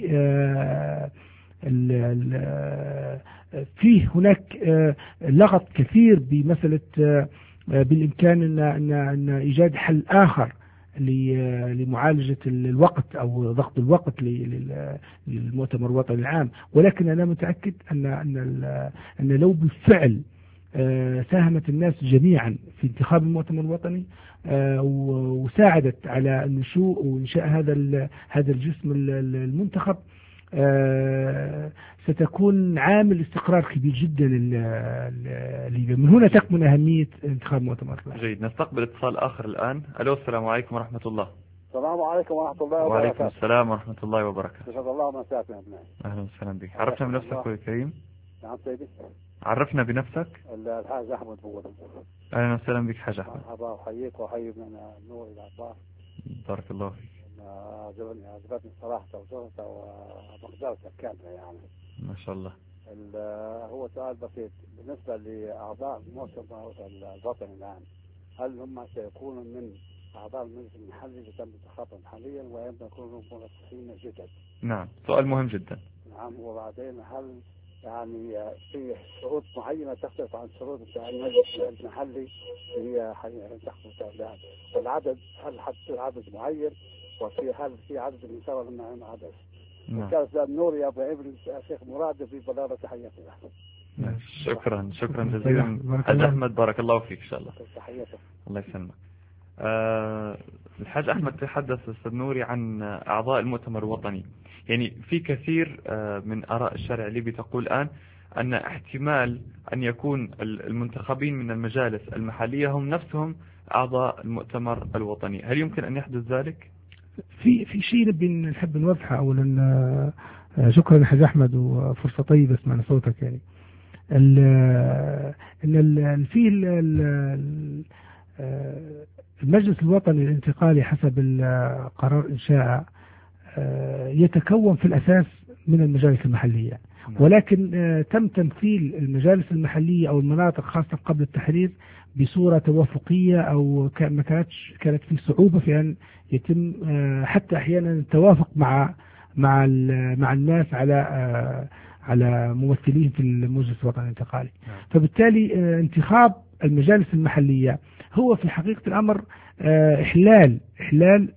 [SPEAKER 2] فيه هناك لغط كثير بمسألة بالإمكان أن أن إيجاد حل آخر لمعالجة الوقت أو ضغط الوقت للمؤتمر الوطني العام. ولكن أنا متأكد أن أن أن لو بالفعل ساهمت الناس جميعا في انتخاب المؤتمر الوطني، وساعدت على النشوء وإنشاء هذا هذا الجسم المنتخب، ستكون عامل استقرار كبير جدا لليبيا. من هنا تكمن أهمية انتخاب مؤتمر.
[SPEAKER 1] جيد، نستقبل اتصال آخر الآن. ألو، السلام عليكم ورحمة الله.
[SPEAKER 15] السلام عليكم ورحمة الله وبركاته.
[SPEAKER 1] وعليكم السلام ورحمة الله وبركاته.
[SPEAKER 15] أسعد الله مساكم يا ابنائي.
[SPEAKER 1] أهلا وسهلا بك. عرفنا بنفسك أخوي الكريم.
[SPEAKER 15] نعم سيدي.
[SPEAKER 1] عرفنا بنفسك.
[SPEAKER 15] الحاج أحمد بوغل.
[SPEAKER 1] أهلا وسهلا بك حاج أحمد.
[SPEAKER 15] مرحبا، أحييك وأحيي من نور الأخبار.
[SPEAKER 1] بارك الله فيك.
[SPEAKER 15] عجبني عجبتني صراحة وجهته ومقدرته كاملة يعني.
[SPEAKER 1] ما شاء الله.
[SPEAKER 15] هو سؤال بسيط بالنسبة لأعضاء المؤتمر الوطني الآن، هل هم سيكونوا من أعضاء المجلس المحلي اللي تم انتخابهم حاليا وإما يكونوا مرشحين جدد؟
[SPEAKER 1] نعم، سؤال مهم جدا.
[SPEAKER 15] نعم، وبعدين هل يعني في شروط معينة تختلف عن شروط المجلس المحلي اللي تخصص العدد؟ هل حتى عدد معين وفي هل في عدد من سبب من عدد؟
[SPEAKER 1] نعم.
[SPEAKER 15] كان نور يا ابو ابن الشيخ مراد في بلارة تحياتي له.
[SPEAKER 1] شكرا شكرا جزيلا حاج أحمد، بارك الله فيك إن شاء الله.
[SPEAKER 15] تحياتي.
[SPEAKER 1] الله يسلمك. أه الحاج أحمد تحدث أستاذ نوري عن أعضاء المؤتمر الوطني. يعني في كثير من آراء الشارع الليبي تقول الآن أن احتمال أن يكون المنتخبين من المجالس المحلية هم نفسهم أعضاء المؤتمر الوطني. هل يمكن أن يحدث ذلك؟
[SPEAKER 2] في في شيء نبي نحب نوضحه. أولا شكرا حاج أحمد وفرصة طيبة سمعنا صوتك. يعني ال في المجلس الوطني الانتقالي حسب قرار إنشاء يتكون في الأساس من المجالس المحلية، ولكن تم تمثيل المجالس المحلية أو المناطق خاصة قبل التحرير بصورة توافقية، أو ما كانتش كانت في صعوبة في أن يتم حتى أحيانا التوافق مع مع مع الناس على على ممثلين في المجلس الوطني الانتقالي. فبالتالي انتخاب المجالس المحلية هو في حقيقة الأمر إحلال إحلال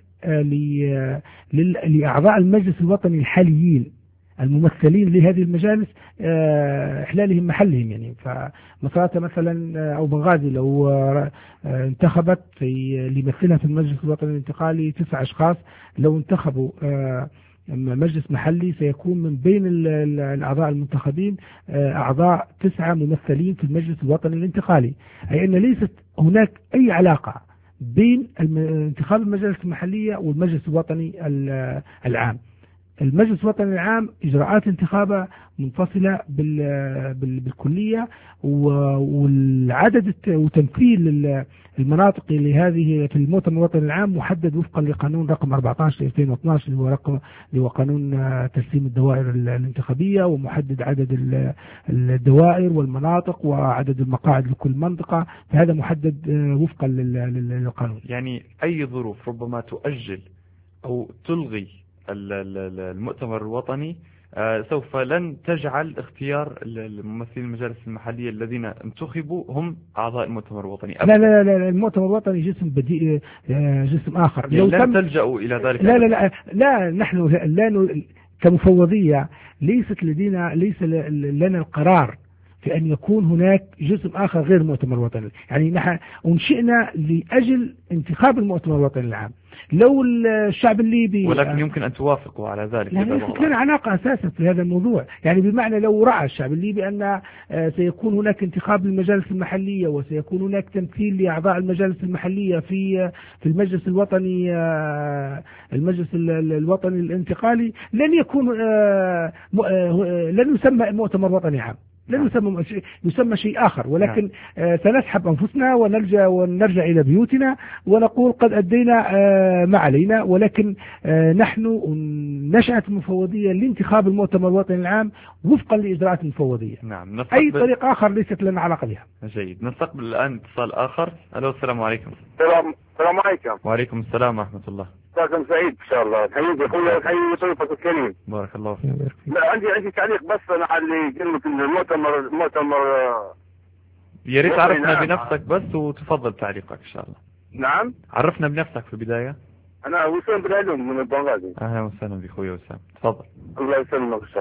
[SPEAKER 2] لأعضاء المجلس الوطني الحاليين الممثلين لهذه المجالس إحلالهم محلهم. يعني فمصراتة مثلا أو بنغازي لو انتخبت ليمثلها في المجلس الوطني الانتقالي تسع أشخاص، لو انتخبوا مجلس محلي سيكون من بين الأعضاء المنتخبين أعضاء تسعة ممثلين في المجلس الوطني الانتقالي، أي أن ليست هناك أي علاقة بين انتخاب المجالس المحلية والمجلس الوطني العام. المجلس الوطني العام إجراءات انتخابه منفصلة بالكلية، والعدد وتمثيل المناطق لهذه في المؤتمر الوطني العام محدد وفقا لقانون رقم أربعة عشر ألفين واثني عشر اللي هو رقم اللي هو قانون تسليم الدوائر الانتخابية، ومحدد عدد الدوائر والمناطق وعدد المقاعد لكل منطقة، فهذا محدد وفقا للقانون.
[SPEAKER 1] يعني أي ظروف ربما تؤجل أو تلغي المؤتمر الوطني سوف لن تجعل اختيار الممثلين المجالس المحلية الذين انتخبوا هم أعضاء المؤتمر الوطني.
[SPEAKER 2] لا لا لا المؤتمر الوطني جسم بديل، جسم آخر.
[SPEAKER 1] لو لن تلجأوا إلى ذلك.
[SPEAKER 2] لا لا لا لا نحن لا كمفوضية ليست لدينا ليس لنا القرار في أن يكون هناك جسم آخر غير المؤتمر الوطني. يعني نحن أنشئنا لأجل انتخاب المؤتمر الوطني العام. لو الشعب الليبي
[SPEAKER 1] ولكن يمكن أن توافقوا على ذلك.
[SPEAKER 2] لا ليست لنا علاقة أساسا في هذا الموضوع. يعني بمعنى لو رأى الشعب الليبي أن سيكون هناك انتخاب للمجالس المحلية وسيكون هناك تمثيل لأعضاء المجالس المحلية في في المجلس الوطني المجلس الوطني الانتقالي، لن يكون لن يسمى مؤتمر وطني عام، لن يسمى يسمى شيء آخر. ولكن آه سنسحب أنفسنا ونرجع ونرجع إلى بيوتنا ونقول قد أدينا آه ما علينا. ولكن آه نحن نشأت المفوضية لانتخاب المؤتمر الوطني العام وفقا لإجراءات المفوضية.
[SPEAKER 1] نعم.
[SPEAKER 2] أي طريق آخر ليست لنا علاقة بها.
[SPEAKER 1] جيد. نستقبل الآن اتصال آخر. ألو، السلام عليكم.
[SPEAKER 13] السلام السلام عليكم.
[SPEAKER 1] وعليكم السلام ورحمة الله.
[SPEAKER 13] مساكم سعيد إن شاء الله. حييك أخويا وحيي ضيفك الكريم.
[SPEAKER 1] بارك الله فيك.
[SPEAKER 13] لا عندي عندي تعليق بس أنا على كلمة المؤتمر المؤتمر.
[SPEAKER 1] يا ريت عرفنا بنفسك بس وتفضل تعليقك إن شاء الله.
[SPEAKER 13] نعم.
[SPEAKER 1] عرفنا بنفسك في البداية.
[SPEAKER 13] أنا وسام بالعلوم من البنغازي.
[SPEAKER 1] أهلا وسهلا بأخوي وسام، تفضل.
[SPEAKER 13] الله يسلمك إن شاء الله.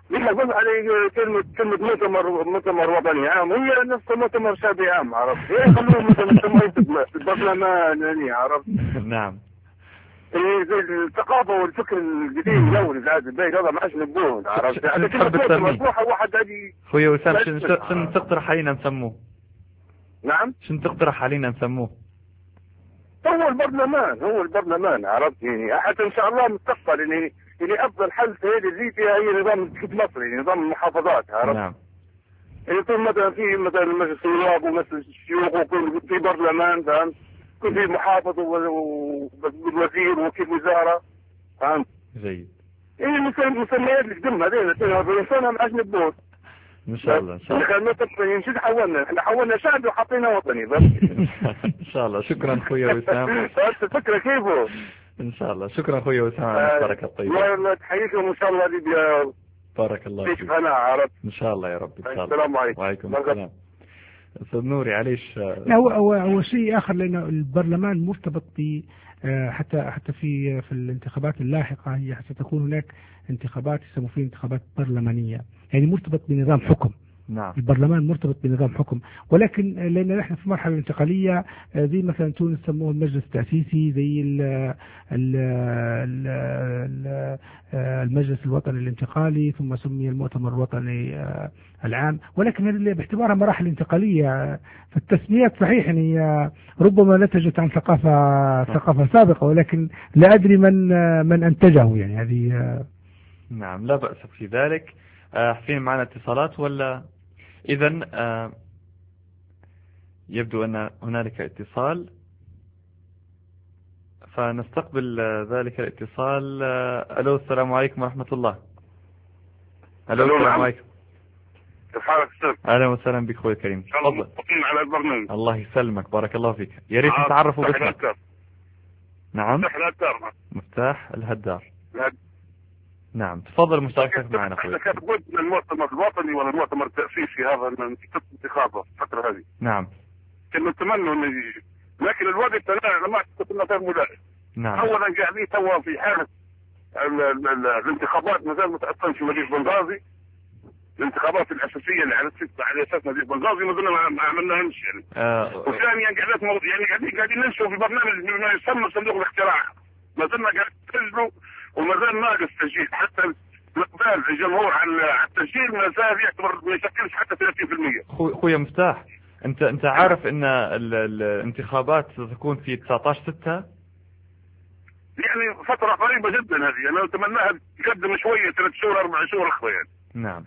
[SPEAKER 13] لما قلت علي كلمة كلمة مؤتمر مؤتمر وطني عام هي نفس مؤتمر شعبي عام عرفت؟ ايه خلوهم مثلا يسموه البرلمان يعني عرفت؟
[SPEAKER 1] نعم.
[SPEAKER 13] الثقافة والفكر القديم الأول العادي البيت هذا ما عادش نبوه عرفت؟
[SPEAKER 1] شنو تحب تسميه؟
[SPEAKER 13] واحد هذه
[SPEAKER 1] خويا وسام شنو شنو تقترح علينا نسموه؟
[SPEAKER 13] نعم؟
[SPEAKER 1] شنو تقترح علينا نسموه؟
[SPEAKER 13] هو البرلمان هو البرلمان عرفت يعني حتى إن شاء الله مستقبل يعني يعني أفضل حل في هذه اللي فيها هي نظام في مصر يعني نظام المحافظات عرفت؟
[SPEAKER 1] نعم.
[SPEAKER 13] يعني يكون مثلا في مثلا مجلس النواب ومجلس الشيوخ ويكون في برلمان فهمت؟ يكون في محافظ والوزير وكيل وزارة فهمت؟
[SPEAKER 1] جيد.
[SPEAKER 13] يعني مسميات القدم هذين اثنين وأربعين سنة ما عادش نبوه.
[SPEAKER 1] ان شاء الله ان شاء الله.
[SPEAKER 13] احنا نشد حولنا احنا حولنا شعبي وحطينا وطني بس.
[SPEAKER 1] ان شاء الله. شكرا خويا وسام.
[SPEAKER 13] الفكرة كيفه؟
[SPEAKER 1] ان شاء الله. شكرا خويا وسام على المشاركة الطيبة.
[SPEAKER 13] الله تحييكم ان شاء الله ليبيا.
[SPEAKER 1] بارك الله فيك.
[SPEAKER 13] انا عرفت.
[SPEAKER 1] ان شاء الله يا رب. ان شاء الله.
[SPEAKER 13] السلام عليكم.
[SPEAKER 1] وعليكم السلام. استاذ نوري عليش.
[SPEAKER 2] هو هو هو شيء اخر لانه البرلمان مرتبط ب حتى حتى في في الانتخابات اللاحقة هي ستكون هناك انتخابات يسموا فيها انتخابات برلمانية يعني مرتبط بنظام حكم.
[SPEAKER 1] نعم.
[SPEAKER 2] البرلمان مرتبط بنظام حكم ولكن لأن نحن في مرحلة انتقالية زي مثلا تونس سموه المجلس التأسيسي زي ال ال ال المجلس الوطني الانتقالي ثم سمي المؤتمر الوطني العام ولكن هذه باعتبارها مراحل انتقالية فالتسميات صحيح يعني ربما نتجت عن ثقافة ثقافة سابقة ولكن لا أدري من من أنتجه يعني هذه.
[SPEAKER 1] نعم لا بأس في ذلك. حسين معنا اتصالات ولا؟ إذن آه يبدو أن هنالك اتصال فنستقبل ذلك الاتصال. آه ألو السلام عليكم ورحمة الله. ألو السلام عليكم.
[SPEAKER 13] كيف حالك أستاذ؟
[SPEAKER 1] أهلا وسهلا بك خوي الكريم.
[SPEAKER 13] تفضل. على البرنامج.
[SPEAKER 1] الله يسلمك بارك الله فيك. يا ريت نتعرفوا باسمك. نعم.
[SPEAKER 13] مفتاح الهدار.
[SPEAKER 1] مفتاح الهدار. نعم تفضل مشاركتك معنا اخوي.
[SPEAKER 13] كانت قلت من المؤتمر الوطني ولا المؤتمر التأسيسي هذا الانتخابات الفترة هذه.
[SPEAKER 1] نعم.
[SPEAKER 13] كنا نتمنى انه يجي لكن الوقت انا ما كنت غير ملائم.
[SPEAKER 1] نعم.
[SPEAKER 13] اولا قاعدين توا في حالة الانتخابات ما زال متعطل في مدينة بنغازي. الانتخابات الاساسية اللي على على اساس مدينة بنغازي ما زلنا ما عملناهمش يعني.
[SPEAKER 1] آه.
[SPEAKER 13] وثانيا قاعدين يعني قاعدين قاعدين ننشروا في برنامج ما يسمى صندوق الاقتراع. ما زلنا قاعدين نسجلوا وما زال ناقص تسجيل حتى الاقبال الجمهور على التسجيل ما زال يعتبر ما يشكلش حتى ثلاثين بالمئة.
[SPEAKER 1] خويا مفتاح انت انت عارف ان الانتخابات ستكون في تسعة عشر ستة
[SPEAKER 13] يعني فترة قريبة جدا هذه انا اتمناها تقدم شوية ثلاث شهور اربع شهور اخوة يعني.
[SPEAKER 1] نعم.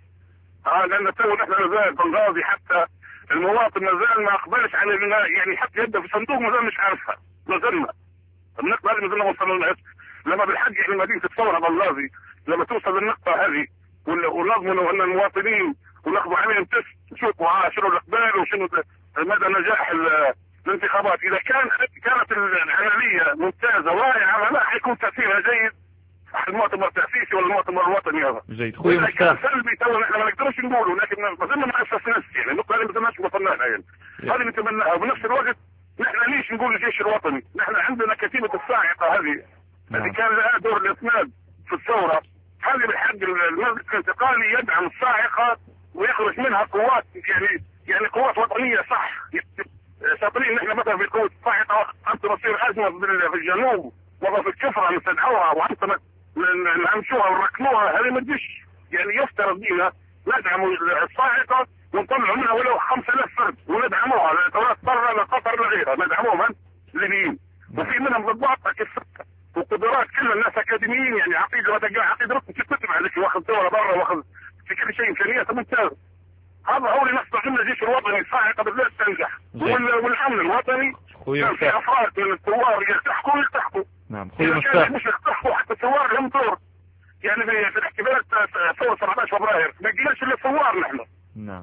[SPEAKER 13] اه لان تو نحن ما زال بنغازي حتى المواطن ما زال ما اقبلش على يعني حتى يبدا في الصندوق ما زال مش عارفها ما زلنا. النقطة هذه ما زلنا وصلنا لها لما بالحق يعني مدينة الثورة بنغازي لما توصل للنقطة هذه ونضمنوا ان المواطنين وناخذوا عليهم تست نشوفوا اه شنو الاقبال وشنو مدى نجاح الانتخابات اذا كان كانت العملية ممتازة واعية لا حيكون تأثيرها جيد المؤتمر التأسيسي ولا المؤتمر الوطني هذا.
[SPEAKER 1] جيد خويا
[SPEAKER 13] مفتاح. كان سلبي تو نحن ما نقدرش نقوله لكن ما زلنا ما اسسناش يعني النقطة هذه ما زلناش وصلنا لها يعني. هذه نتمناها وبنفس الوقت نحن ليش نقول الجيش الوطني؟ نحن عندنا كتيبة الصاعقة هذه اللي كان لها دور الاسناد في الثورة هذه بالحق المجلس الانتقالي يدعم الصاعقة ويخرج منها قوات يعني يعني قوات وطنية صح شاطرين نحن مثلا في قوة الصاعقة أنت تصير أزمة في الجنوب وضع في الكفرة نستدعوها وأنت نمشوها ونركنوها هذه ما تجيش يعني يفترض بينا ندعم الصاعقة ونطلعوا منها ولو خمسة آلاف فرد وندعموها لا تضطر لا قطر لا غيرها ندعموهم الليبيين وفي منهم ضباط كفرة وقدرات كل الناس اكاديميين يعني عقيده وتلقى عقيده رسم تكتب عليك واخذ دوله برا واخذ في كل شيء امكانيات ممتازه. هذا هو اللي نصنع منه الجيش الوطني الصاعقه بالذات تنجح والامن الوطني كان في افراد من الثوار يلتحقوا يلتحقوا.
[SPEAKER 1] نعم خويا مفتاح.
[SPEAKER 13] مش يلتحقوا حتى الثوار لهم دور يعني في الاحتفالات ثوره سبعة عشر فبراير ما جيناش الا الثوار نحن.
[SPEAKER 1] نعم.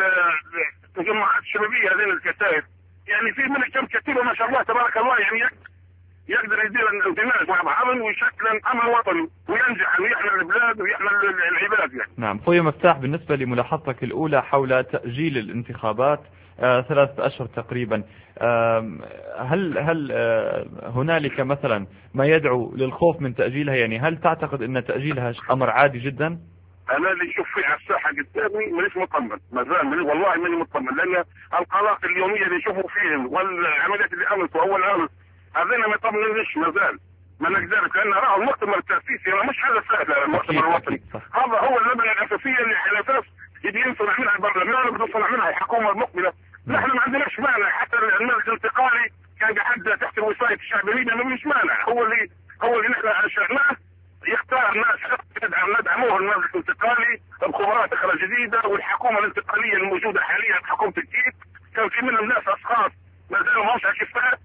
[SPEAKER 13] التجمعات الشبابيه هذين الكتائب يعني في منها كم كتيبه ما شاء الله تبارك الله يعني يقدر يدير الاندماج مع بعضهم ويشكل امن وطني وينجح ان يحمل البلاد ويحمل العباد يعني.
[SPEAKER 1] نعم خويا مفتاح بالنسبة لملاحظتك الأولى حول تأجيل الانتخابات آه ثلاثة أشهر تقريبا آه هل هل آه هنالك مثلا ما يدعو للخوف من تأجيلها يعني هل تعتقد أن تأجيلها أمر عادي جدا؟
[SPEAKER 13] انا اللي اشوف فيه على الساحه قدامي مانيش مطمن، ما زال ماني والله ماني مطمن، لان القرارات اليوميه اللي نشوفوا فيهم والعمليات اللي امس واول امس هذين ما يطمنونيش ما زال. ما نقدرش، لان راه المؤتمر التاسيسي راه مش حاجه سهله. المؤتمر الوطني هذا هو اللبنه الاساسيه اللي على اساس يبي ينصنع منها البرلمان وبتصنع منها الحكومه المقبله. نحن ما عندناش مانع، حتى المجلس الانتقالي كان قاعد تحت وصايه الشعبيه ما فيش مانع، هو اللي هو اللي نحن انشأناه يختار ناس ندعم ندعموه المجلس الانتقالي بخبرات اخرى جديده، والحكومه الانتقاليه الموجوده حاليا حكومه الكيف كان في منهم ناس اشخاص ما زالوا ماهوش اكفاء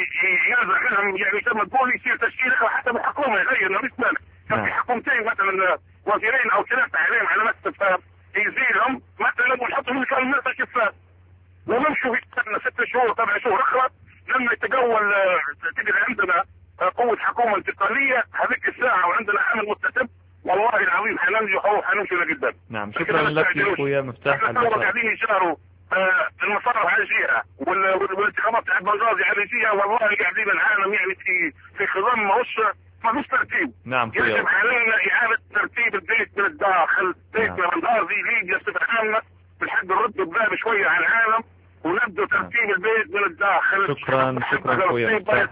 [SPEAKER 13] ينزع منهم يعني كما تقول يصير تشكيل حتى بالحكومه يغير ما فيش مانع. كان في حكومتين مثلا وزيرين او ثلاثه عليهم على مكتب يزيلهم مثلا ونحطهم كانوا الناس اكفاء ونمشوا في ست شهور سبع شهور اخرى لما يتقول تجد عندنا قوة حكومة انتقالية هذيك الساعة وعندنا عامل متسم والله العظيم حننجح وحنمشي لقدام.
[SPEAKER 1] نعم شكرا لك يا اخويا مفتاح
[SPEAKER 13] البشر. قاعدين يشاروا آه المصارف على جهة والانتخابات تاع بنغازي على جهة، والله قاعدين العالم يعني في في خضم ماهوش ما فيش ترتيب.
[SPEAKER 1] نعم
[SPEAKER 13] يجب علينا إعادة ترتيب البيت من الداخل، بيت بنغازي ليبيا بصفة عامة بالحق نرد الباب شوية على العالم ونبدأ ترتيب البيت من الداخل.
[SPEAKER 1] شكرا شكرا اخويا مفتاح.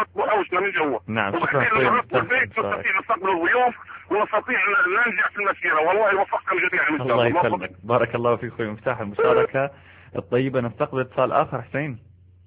[SPEAKER 13] من جوا.
[SPEAKER 1] نعم شكرا اخويا
[SPEAKER 13] مفتاح. نستطيع نستقبل الضيوف ونستطيع ننجح في المسيرة، والله يوفقكم جميعا.
[SPEAKER 1] الله يسلمك، بارك الله فيك اخوي مفتاح المشاركة الطيبة. نستقبل اتصال اخر. حسين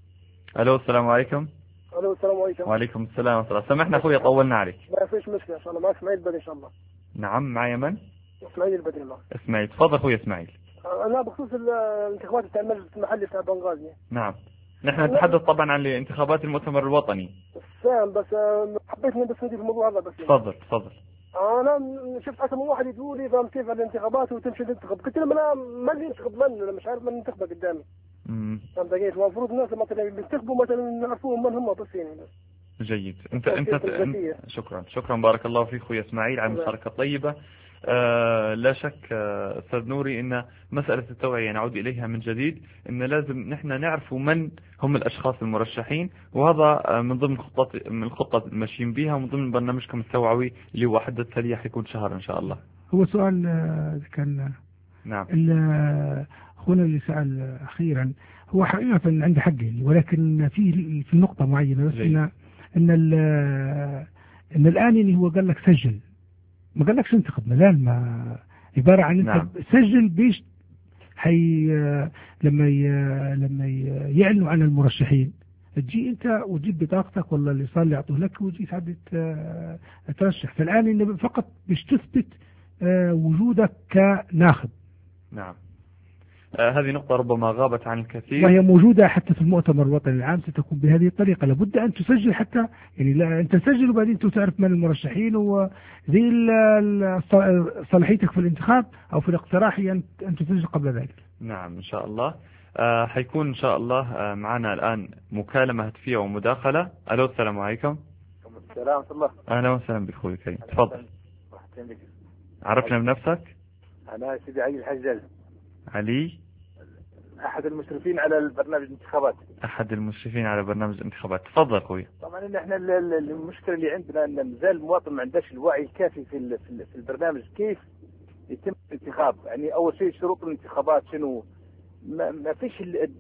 [SPEAKER 1] الو السلام عليكم.
[SPEAKER 16] الو السلام عليكم.
[SPEAKER 1] وعليكم السلام ورحمة الله. سامحنا اخويا طولنا عليك.
[SPEAKER 16] ما فيش مشكلة ان شاء الله. معك اسماعيل بدري ان شاء الله.
[SPEAKER 1] نعم معايا من؟
[SPEAKER 16] اسماعيل بدري الله.
[SPEAKER 1] اسماعيل تفضل اخويا اسماعيل.
[SPEAKER 16] انا بخصوص الانتخابات بتاع المجلس المحلي بتاع بنغازي.
[SPEAKER 1] نعم نحن نتحدث طبعا عن انتخابات المؤتمر الوطني.
[SPEAKER 16] فاهم، بس حبيت ان بس ندي في الموضوع هذا بس.
[SPEAKER 1] تفضل تفضل.
[SPEAKER 16] انا شفت اكثر من واحد يقول لي فهم كيف الانتخابات وتمشي تنتخب، قلت لهم انا ما اللي ينتخب من، انا مش عارف من ينتخب قدامي. امم فهمت كيف؟ المفروض الناس مثلا اللي ينتخبوا مثلا نعرفوهم من هم بس يعني.
[SPEAKER 1] جيد. انت انت, انت شكرا شكرا بارك الله فيك اخوي اسماعيل على المشاركه الطيبه. آه لا شك آه استاذ نوري ان مساله التوعيه نعود اليها من جديد، ان لازم نحن نعرف من هم الاشخاص المرشحين، وهذا آه من ضمن خطط من الخطه الماشيين بها ومن ضمن برنامجكم التوعوي اللي هو حدث لي حيكون شهر ان شاء الله.
[SPEAKER 2] هو سؤال آه كان
[SPEAKER 1] نعم
[SPEAKER 2] اخونا اللي سال اخيرا هو حقيقه عنده حق، ولكن في في نقطه معينه بس ان ان ان الان يعني هو قال لك سجل، ما قال لكش انتخب ملال، ما عبارة عن انت نعم. سجل بيش حي لما ي... لما ي... يعلنوا عن المرشحين تجي انت وتجيب بطاقتك ولا اللي صار اللي يعطوه لك وتجي تعد ترشح. فالان انه فقط بيش تثبت وجودك كناخب.
[SPEAKER 1] نعم آه هذه نقطة ربما غابت عن الكثير،
[SPEAKER 2] وهي موجودة حتى في المؤتمر الوطني العام ستكون بهذه الطريقة. لابد أن تسجل حتى يعني لا أنت تسجل وبعدين أنت تعرف من المرشحين، وزي صلاحيتك في الانتخاب أو في الاقتراح أن تسجل قبل ذلك.
[SPEAKER 1] نعم إن شاء الله. آه حيكون إن شاء الله آه معنا الآن مكالمة هاتفية ومداخلة. ألو السلام عليكم.
[SPEAKER 17] السلام ورحمة الله.
[SPEAKER 1] أهلا وسهلا بك أخوي الكريم، تفضل. عرفنا بنفسك.
[SPEAKER 17] أنا سيدي علي الحجاج.
[SPEAKER 1] علي
[SPEAKER 17] أحد المشرفين على البرنامج الانتخابات.
[SPEAKER 1] أحد المشرفين على برنامج الانتخابات، تفضل أخوي.
[SPEAKER 17] طبعا إن إحنا المشكلة اللي عندنا أن مازال المواطن ما عندهش الوعي الكافي في في البرنامج كيف يتم الانتخاب. يعني أول شيء شروط الانتخابات شنو، ما, ما فيش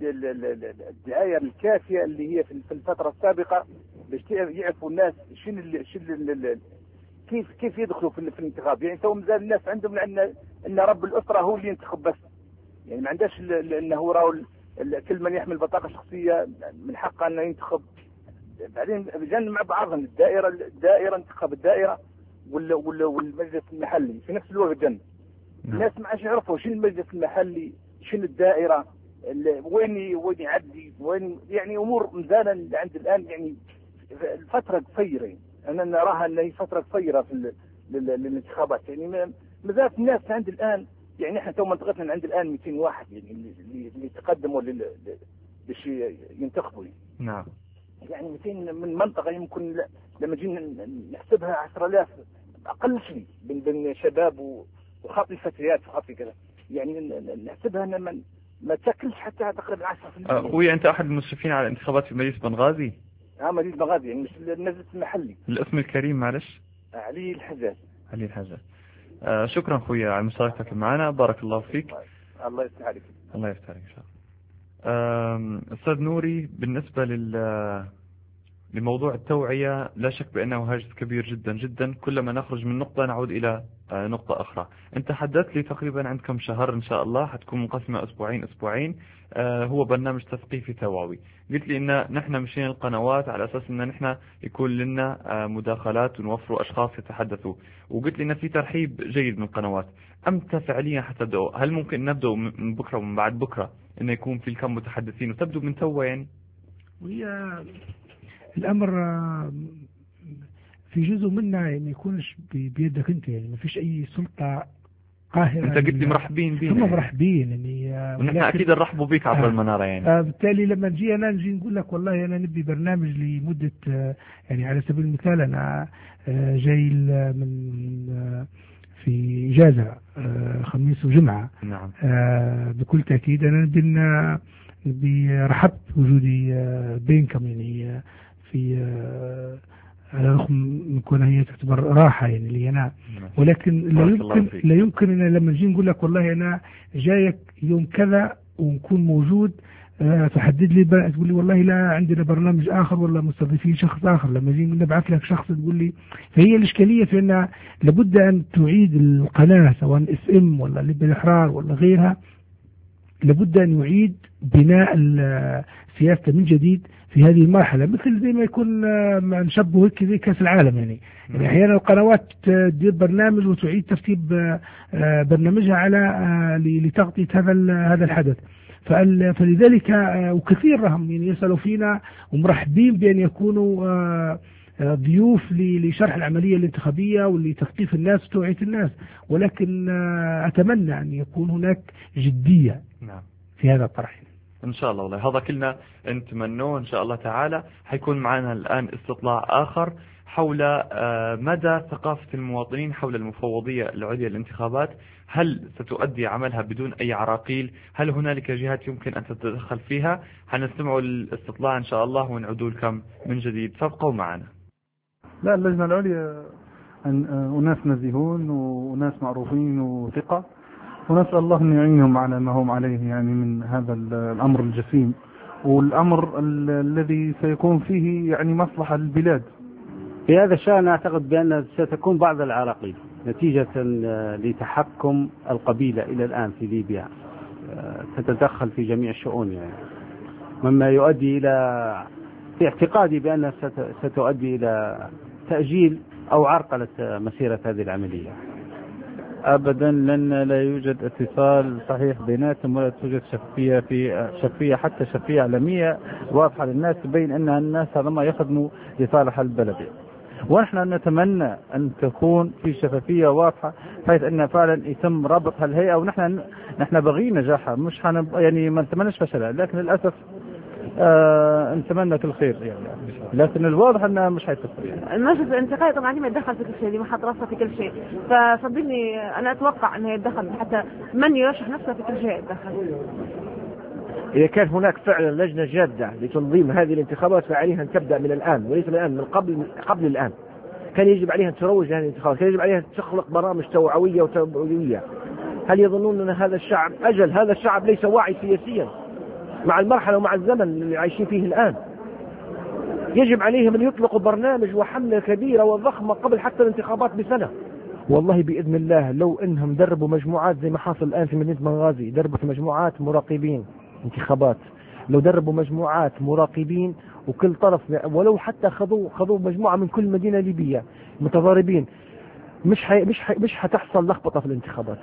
[SPEAKER 17] الدعاية الكافية اللي هي في الفترة السابقة باش يعرفوا الناس شنو شنو كيف كيف يدخلوا في, في الانتخاب. يعني تو مازال الناس عندهم أن أن رب الأسرة هو اللي ينتخب بس، يعني ما عندهش انه راهو كل من يحمل بطاقه شخصيه من حقه انه ينتخب. بعدين بجن مع بعضهم الدائره الدائره انتخاب الدائره والمجلس المحلي في نفس الوقت جن. الناس ما عادش يعرفوا شنو المجلس المحلي شنو الدائره وين وين يعدي وين، يعني امور مزاله عند الان. يعني الفتره قصيره، انا نراها ان هي فتره قصيره في الانتخابات. يعني مازال الناس عند الان، يعني احنا تو منطقتنا عند الان مئتين واحد يعني اللي اللي تقدموا باش ينتخبوا.
[SPEAKER 1] نعم.
[SPEAKER 17] يعني مئتين من منطقه يمكن لما جينا نحسبها عشرة آلاف اقل شيء بين بين شباب وخاطي فتيات وخاطي كذا، يعني نحسبها ان ما, ما تاكلش حتى تقريبا عشرة بالمئة.
[SPEAKER 1] اخوي انت احد المشرفين على الانتخابات في مجلس بنغازي؟
[SPEAKER 17] اه مجلس بنغازي، يعني مش المجلس المحلي.
[SPEAKER 1] الاسم الكريم معلش؟
[SPEAKER 17] علي الحجاج.
[SPEAKER 1] علي الحجاج. شكرا خويا على مشاركتك معنا، بارك الله فيك.
[SPEAKER 17] الله يفتح عليك.
[SPEAKER 1] الله يفتح عليك إن شاء الله. أستاذ نوري، بالنسبة لل لموضوع التوعية لا شك بأنه هاجس كبير جدا جدا، كلما نخرج من نقطة نعود إلى نقطة أخرى. أنت حدثت لي تقريبا عندكم شهر إن شاء الله حتكون منقسمة أسبوعين أسبوعين، هو برنامج تثقيفي توعوي. قلت لي إن نحن مشينا القنوات على أساس إن نحن يكون لنا مداخلات ونوفروا أشخاص يتحدثوا، وقلت لي إن في ترحيب جيد من القنوات. أمتى فعليا حتبدأوا؟ هل ممكن نبدأ من بكرة ومن بعد بكرة إنه يكون في الكم متحدثين وتبدو من توا يعني؟
[SPEAKER 2] وهي الأمر في جزء منها يعني يكونش بيدك أنت، يعني ما فيش أي سلطة قاهرة.
[SPEAKER 1] أنت قلت لي مرحبين بينا،
[SPEAKER 2] هم مرحبين يعني،
[SPEAKER 1] ونحن أكيد نرحبوا بك عبر
[SPEAKER 2] آه
[SPEAKER 1] المنارة يعني.
[SPEAKER 2] آه بالتالي لما نجي أنا نجي نقول لك والله أنا نبي برنامج لمدة آه يعني على سبيل المثال أنا آه جاي من آه في إجازة آه خميس وجمعة.
[SPEAKER 1] نعم.
[SPEAKER 2] آه بكل تأكيد أنا نبي نبي رحبت وجودي آه بينكم يعني آه في آه على رغم من كونها هي تعتبر راحة يعني لي أنا، ولكن لا يمكن لا يمكن أن لما نجي نقول لك والله أنا جايك يوم كذا ونكون موجود أه تحدد لي تقول لي والله لا عندنا برنامج آخر ولا مستضيفين شخص آخر، لما نجي نبعث لك شخص تقول لي. فهي الإشكالية في أن لابد أن تعيد القناة سواء اس ام ولا لب الإحرار ولا غيرها، لابد أن يعيد بناء السياسة من جديد في هذه المرحلة، مثل زي ما يكون نشبه هيك زي كأس العالم يعني. يعني أحيانا القنوات تدير برنامج وتعيد ترتيب برنامجها على لتغطية هذا هذا الحدث. فلذلك وكثير رهم يعني يسألوا فينا ومرحبين بأن يكونوا ضيوف لشرح العملية الانتخابية ولتثقيف الناس وتوعية الناس، ولكن أتمنى أن يكون هناك جدية
[SPEAKER 1] نعم
[SPEAKER 2] في هذا الطرح
[SPEAKER 1] إن شاء الله. والله هذا كلنا نتمنوه إن شاء الله تعالى. حيكون معنا الآن استطلاع آخر حول مدى ثقافة المواطنين حول المفوضية العليا للانتخابات. هل ستؤدي عملها بدون أي عراقيل؟ هل هنالك جهات يمكن أن تتدخل فيها؟ حنستمعوا الاستطلاع إن شاء الله ونعودوا لكم من جديد، فابقوا معنا.
[SPEAKER 5] لا، اللجنة العليا أناس نزيهون وناس معروفين وثقة، ونسأل الله أن يعينهم على ما هم عليه يعني من هذا الأمر الجسيم، والأمر الذي سيكون فيه يعني مصلحة للبلاد.
[SPEAKER 18] في هذا الشأن أعتقد بأن ستكون بعض العراقيل نتيجة لتحكم القبيلة إلى الآن في ليبيا تتدخل في جميع الشؤون يعني، مما يؤدي إلى في اعتقادي بأنها ستؤدي إلى تأجيل أو عرقلة مسيرة هذه العملية.
[SPEAKER 3] أبدا، لأن لا يوجد اتصال صحيح بيناتهم ولا توجد شفية في شفية حتى شفية علمية واضحة للناس تبين أن الناس هذا ما يخدموا لصالح البلد. ونحن نتمنى أن تكون في شفافية واضحة حيث أن فعلا يتم ربط هالهيئة، ونحن نحن بغي نجاحها، مش حن يعني ما نتمناش فشلها، لكن للأسف آه نتمنى كل خير يعني، لكن الواضح انها مش حيتصل يعني.
[SPEAKER 8] المجلس الانتقالي طبعا ما يتدخل في كل شيء، دي ما حط راسها في كل شيء، فصدقني انا اتوقع انه يتدخل حتى من يرشح نفسه في كل شيء يتدخل.
[SPEAKER 10] إذا كان هناك فعلا لجنة جادة لتنظيم هذه الانتخابات فعليها أن تبدأ من الآن وليس من الآن، من قبل قبل الآن. كان يجب عليها أن تروج هذه الانتخابات، كان يجب عليها أن تخلق برامج توعوية وتوعوية. هل يظنون أن هذا الشعب أجل هذا الشعب ليس واعي سياسيا مع المرحلة ومع الزمن اللي عايشين فيه الآن؟ يجب عليهم أن يطلقوا برنامج وحملة كبيرة وضخمة قبل حتى الانتخابات بسنة.
[SPEAKER 11] والله بإذن الله لو إنهم دربوا مجموعات زي ما حصل الآن في مدينة بنغازي، دربوا مجموعات مراقبين انتخابات، لو دربوا مجموعات مراقبين وكل طرف ولو حتى خذوا خذوا مجموعة من كل مدينة ليبية متضاربين، مش حي مش حي مش حتحصل لخبطة في الانتخابات.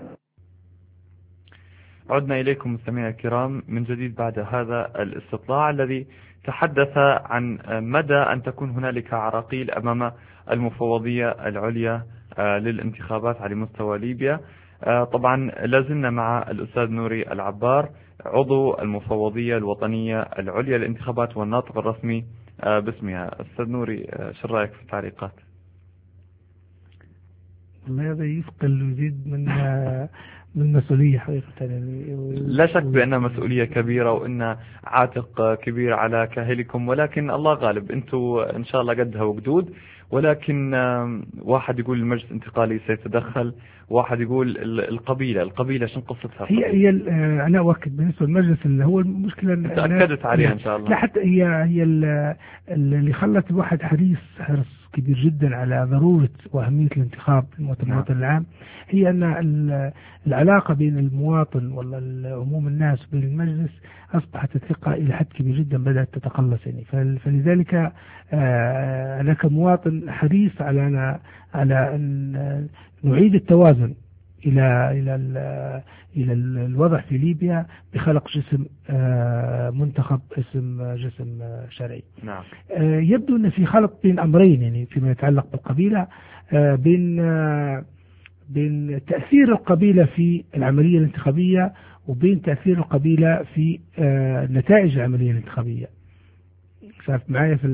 [SPEAKER 1] عدنا إليكم مستمعينا الكرام من جديد بعد هذا الاستطلاع الذي تحدث عن مدى أن تكون هنالك عراقيل أمام المفوضية العليا للانتخابات على مستوى ليبيا. طبعا لازلنا مع الأستاذ نوري العبار عضو المفوضية الوطنية العليا للانتخابات والناطق الرسمي باسمها. أستاذ نوري، شو رأيك في التعليقات؟
[SPEAKER 2] هذا يثقل ويزيد من من مسؤولية حقيقة يعني.
[SPEAKER 1] لا شك بأنها مسؤولية كبيرة وأن عاتق كبير على كاهلكم، ولكن الله غالب، أنتوا إن شاء الله قدها وقدود. ولكن واحد يقول المجلس الانتقالي سيتدخل، واحد يقول القبيلة القبيلة شن قصتها؟
[SPEAKER 2] هي هي أنا أؤكد بالنسبة للمجلس اللي هو المشكلة
[SPEAKER 1] تأكدت عليها إن شاء الله.
[SPEAKER 2] لا حتى هي هي اللي خلت الواحد حريص حرص كبير جدا على ضرورة وأهمية الانتخاب في المؤتمر العام، هي أن العلاقة بين المواطن ولا عموم الناس وبين المجلس أصبحت الثقة إلى حد كبير جدا بدأت تتقلص يعني. فلذلك أنا كمواطن حريص على أن على أن نعيد التوازن إلى إلى إلى الوضع في ليبيا بخلق جسم منتخب اسم جسم شرعي.
[SPEAKER 1] نعم.
[SPEAKER 2] يبدو أن في خلط بين أمرين يعني فيما يتعلق بالقبيلة، بين بين تأثير القبيلة في العملية الانتخابية وبين تأثير القبيلة في نتائج العملية الانتخابية. شايف معايا في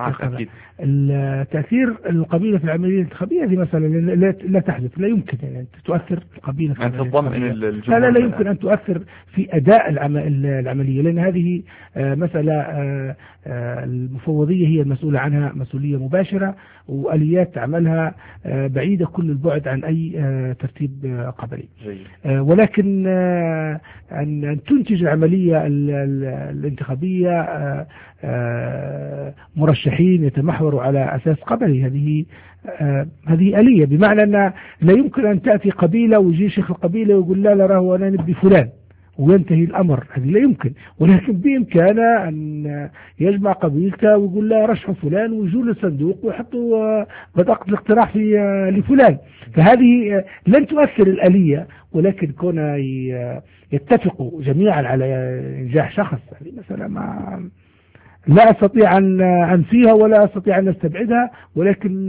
[SPEAKER 2] التأثير القبيلة في العملية الانتخابية هذه مثلا لا, لا تحدث، لا يمكن يعني أن تؤثر القبيلة في
[SPEAKER 1] أن تضمن
[SPEAKER 2] لا, لا لا يمكن أن تؤثر في أداء العملية، لأن هذه مسألة المفوضية هي المسؤولة عنها مسؤولية مباشرة، وآليات عملها بعيدة كل البعد عن أي ترتيب قبلي. ولكن أن تنتج العملية الانتخابية مرشحين يتمحوروا على أساس قبلي، هذه هذه آلية، بمعنى أن لا يمكن أن تأتي قبيلة ويجي شيخ القبيلة ويقول لا لا راه أنا نبي فلان وينتهي الأمر، هذه لا يمكن. ولكن بإمكانه أن يجمع قبيلته ويقول لا رشحوا فلان ويجوا للصندوق ويحطوا بطاقة الاقتراع في لفلان. فهذه لن تؤثر الآلية، ولكن كون يتفقوا جميعا على إنجاح شخص هذه مثلا ما لا أستطيع أن أنفيها ولا أستطيع أن أستبعدها، ولكن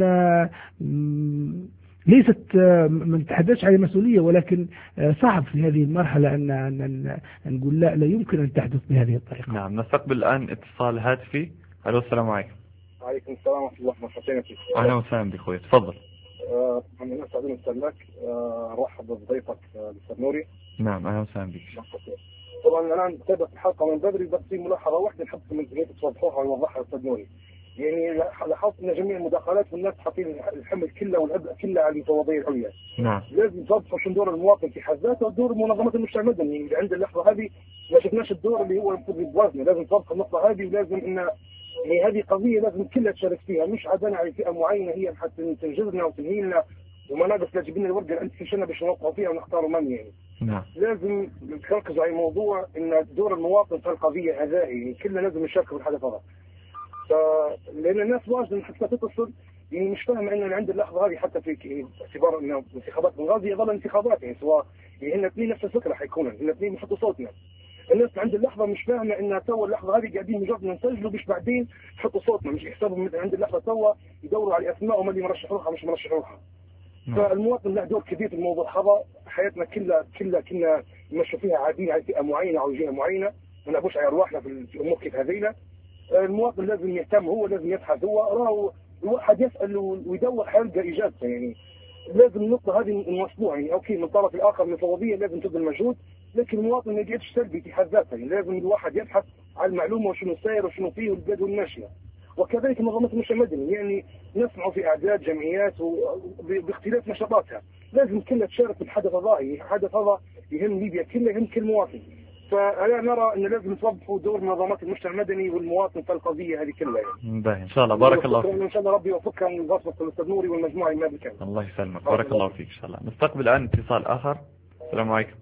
[SPEAKER 2] ليست ما نتحدثش عن مسؤولية، ولكن صعب في هذه المرحلة أن, أن, أن نقول لا لا يمكن أن تحدث بهذه الطريقة.
[SPEAKER 1] نعم. نستقبل الآن اتصال هاتفي. ألو السلام عليكم.
[SPEAKER 19] وعليكم السلام ورحمة الله وبركاته.
[SPEAKER 1] أهلا وسهلا بك أخوي، تفضل.
[SPEAKER 19] الحمد لله سعيد نسلمك، أرحب بضيفك الأستاذ نوري.
[SPEAKER 1] نعم أهلا وسهلا بك.
[SPEAKER 19] طبعا أنا متابع الحلقة من بدري، بس في ملاحظة واحدة نحب من زميلتي توضحوها ويوضحها الأستاذ نوري. يعني لاحظت ان جميع المداخلات والناس حاطين الحمل كله والعبء كله على المفوضيه العليا.
[SPEAKER 1] نعم.
[SPEAKER 19] لازم توضحوا شنو دور المواطن في حد ذاته ودور منظمات المجتمع المدني. يعني عند اللحظه هذه ما شفناش الدور اللي هو المفروض يتوازن، لازم توضحوا النقطه هذه، ولازم ان يعني هذه قضيه لازم كلها تشارك فيها، مش عدنا على فئه معينه هي حتى تنجزنا وتنهي لنا وما ناقص لا تجيب لنا الورقه اللي عند في شنا باش نوقعوا فيها ونختاروا من يعني.
[SPEAKER 1] نعم.
[SPEAKER 19] لازم نركزوا على الموضوع ان دور المواطن في القضيه هذه، يعني كلنا لازم نشاركوا في الحدث هذا. لأن الناس واجد حتى تتصل يعني مش فاهمة أن عند اللحظة هذه حتى في اعتبار أن انتخابات بنغازي يظل انتخابات يعني سواء يعني هن اثنين نفس الفكرة حيكونوا هن اثنين بيحطوا صوتنا. الناس عند اللحظة مش فاهمة أن توا اللحظة هذه قاعدين مجرد نسجلوا باش بعدين يحطوا صوتنا، مش يحسبوا عند اللحظة توا يدوروا على أسماء وما اللي مرشحوها مش مرشحوها. فالمواطن له دور كبير في الموضوع هذا. حياتنا كلها كلها كنا نمشوا فيها عادين على فئة معينة أو جهة معينة، ما نبوش على أرواحنا في الأمور كيف هذينا. المواطن لازم يهتم، هو لازم يبحث، هو راه الواحد يسأل ويدور حيلقى إجابته. يعني لازم النقطة هذه نوصلوها يعني أوكي من الطرف الآخر من الفوضية لازم تبذل مجهود، لكن المواطن ما يجيش سلبي في حد ذاته. يعني لازم الواحد يبحث على المعلومة وشنو ساير وشنو فيه والبلاد والماشية. وكذلك منظمات المجتمع المدني يعني نسمع في أعداد جمعيات باختلاف نشاطاتها، لازم كلها تشارك في الحدث هذا. الحدث هذا يهم ليبيا كلها، يهم كل مواطن. فأنا نرى أن لازم نوظفوا دور منظمات المجتمع المدني والمواطن في القضية هذه كلها يعني.
[SPEAKER 1] باهي إن شاء الله. بارك الله فيك.
[SPEAKER 19] إن شاء الله ربي يوفقك ويوفق الأستاذ نوري والمجموعة ما بالكامل.
[SPEAKER 1] الله يسلمك. بارك الله فيك إن شاء الله. نستقبل الآن اتصال آخر. السلام عليكم.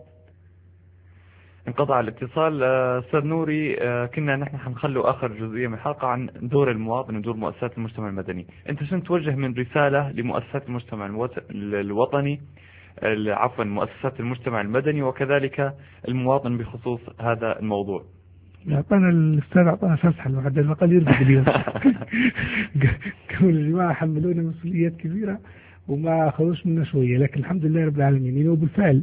[SPEAKER 1] انقطع الاتصال. أستاذ نوري، كنا نحن حنخلوا آخر جزئية من الحلقة عن دور المواطن ودور مؤسسات المجتمع المدني. أنت شنو توجه من رسالة لمؤسسات المجتمع الوطني عفوا مؤسسات المجتمع المدني وكذلك المواطن بخصوص هذا الموضوع؟
[SPEAKER 2] أعطانا الأستاذ أعطانا فسحة بعد الأقل يرفض اليوم. قالوا يا جماعة حملونا مسؤوليات كبيرة وما أخذوش منا شوية، لكن الحمد لله رب العالمين. وبالفعل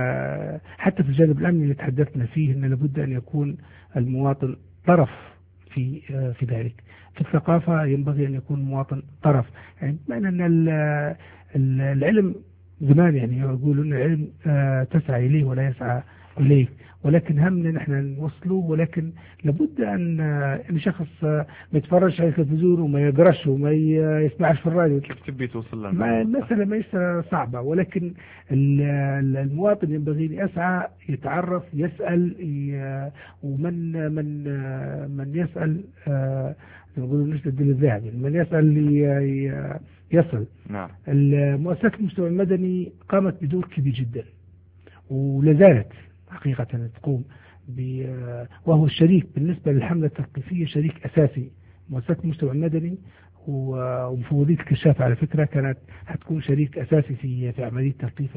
[SPEAKER 2] حتى في الجانب الأمني اللي تحدثنا فيه أن لابد أن يكون المواطن طرف في في في ذلك. في الثقافة ينبغي أن يكون مواطن طرف، يعني بمعنى أن العلم زمان يعني يقولون أن العلم تسعى إليه ولا يسعى إليه، ولكن همنا نحن نوصله، ولكن لابد أن أن شخص ما يتفرجش على التلفزيون وما يقرأش وما يسمعش في الراديو.
[SPEAKER 1] كيف تبي توصل لنا؟
[SPEAKER 2] المسألة ما هي صعبة، ولكن المواطن ينبغي أن يسعى، يتعرف، يسأل، ومن من من يسأل نقول نشتد الذهب، من يسأل يصل.
[SPEAKER 1] نعم.
[SPEAKER 2] المؤسسات المجتمع المدني قامت بدور كبير جدا ولازالت حقيقة تقوم ب وهو الشريك بالنسبة للحملة التثقيفية، شريك أساسي. مؤسسات المجتمع المدني ومفوضية الكشاف على فكرة كانت هتكون شريك أساسي في في عملية تثقيف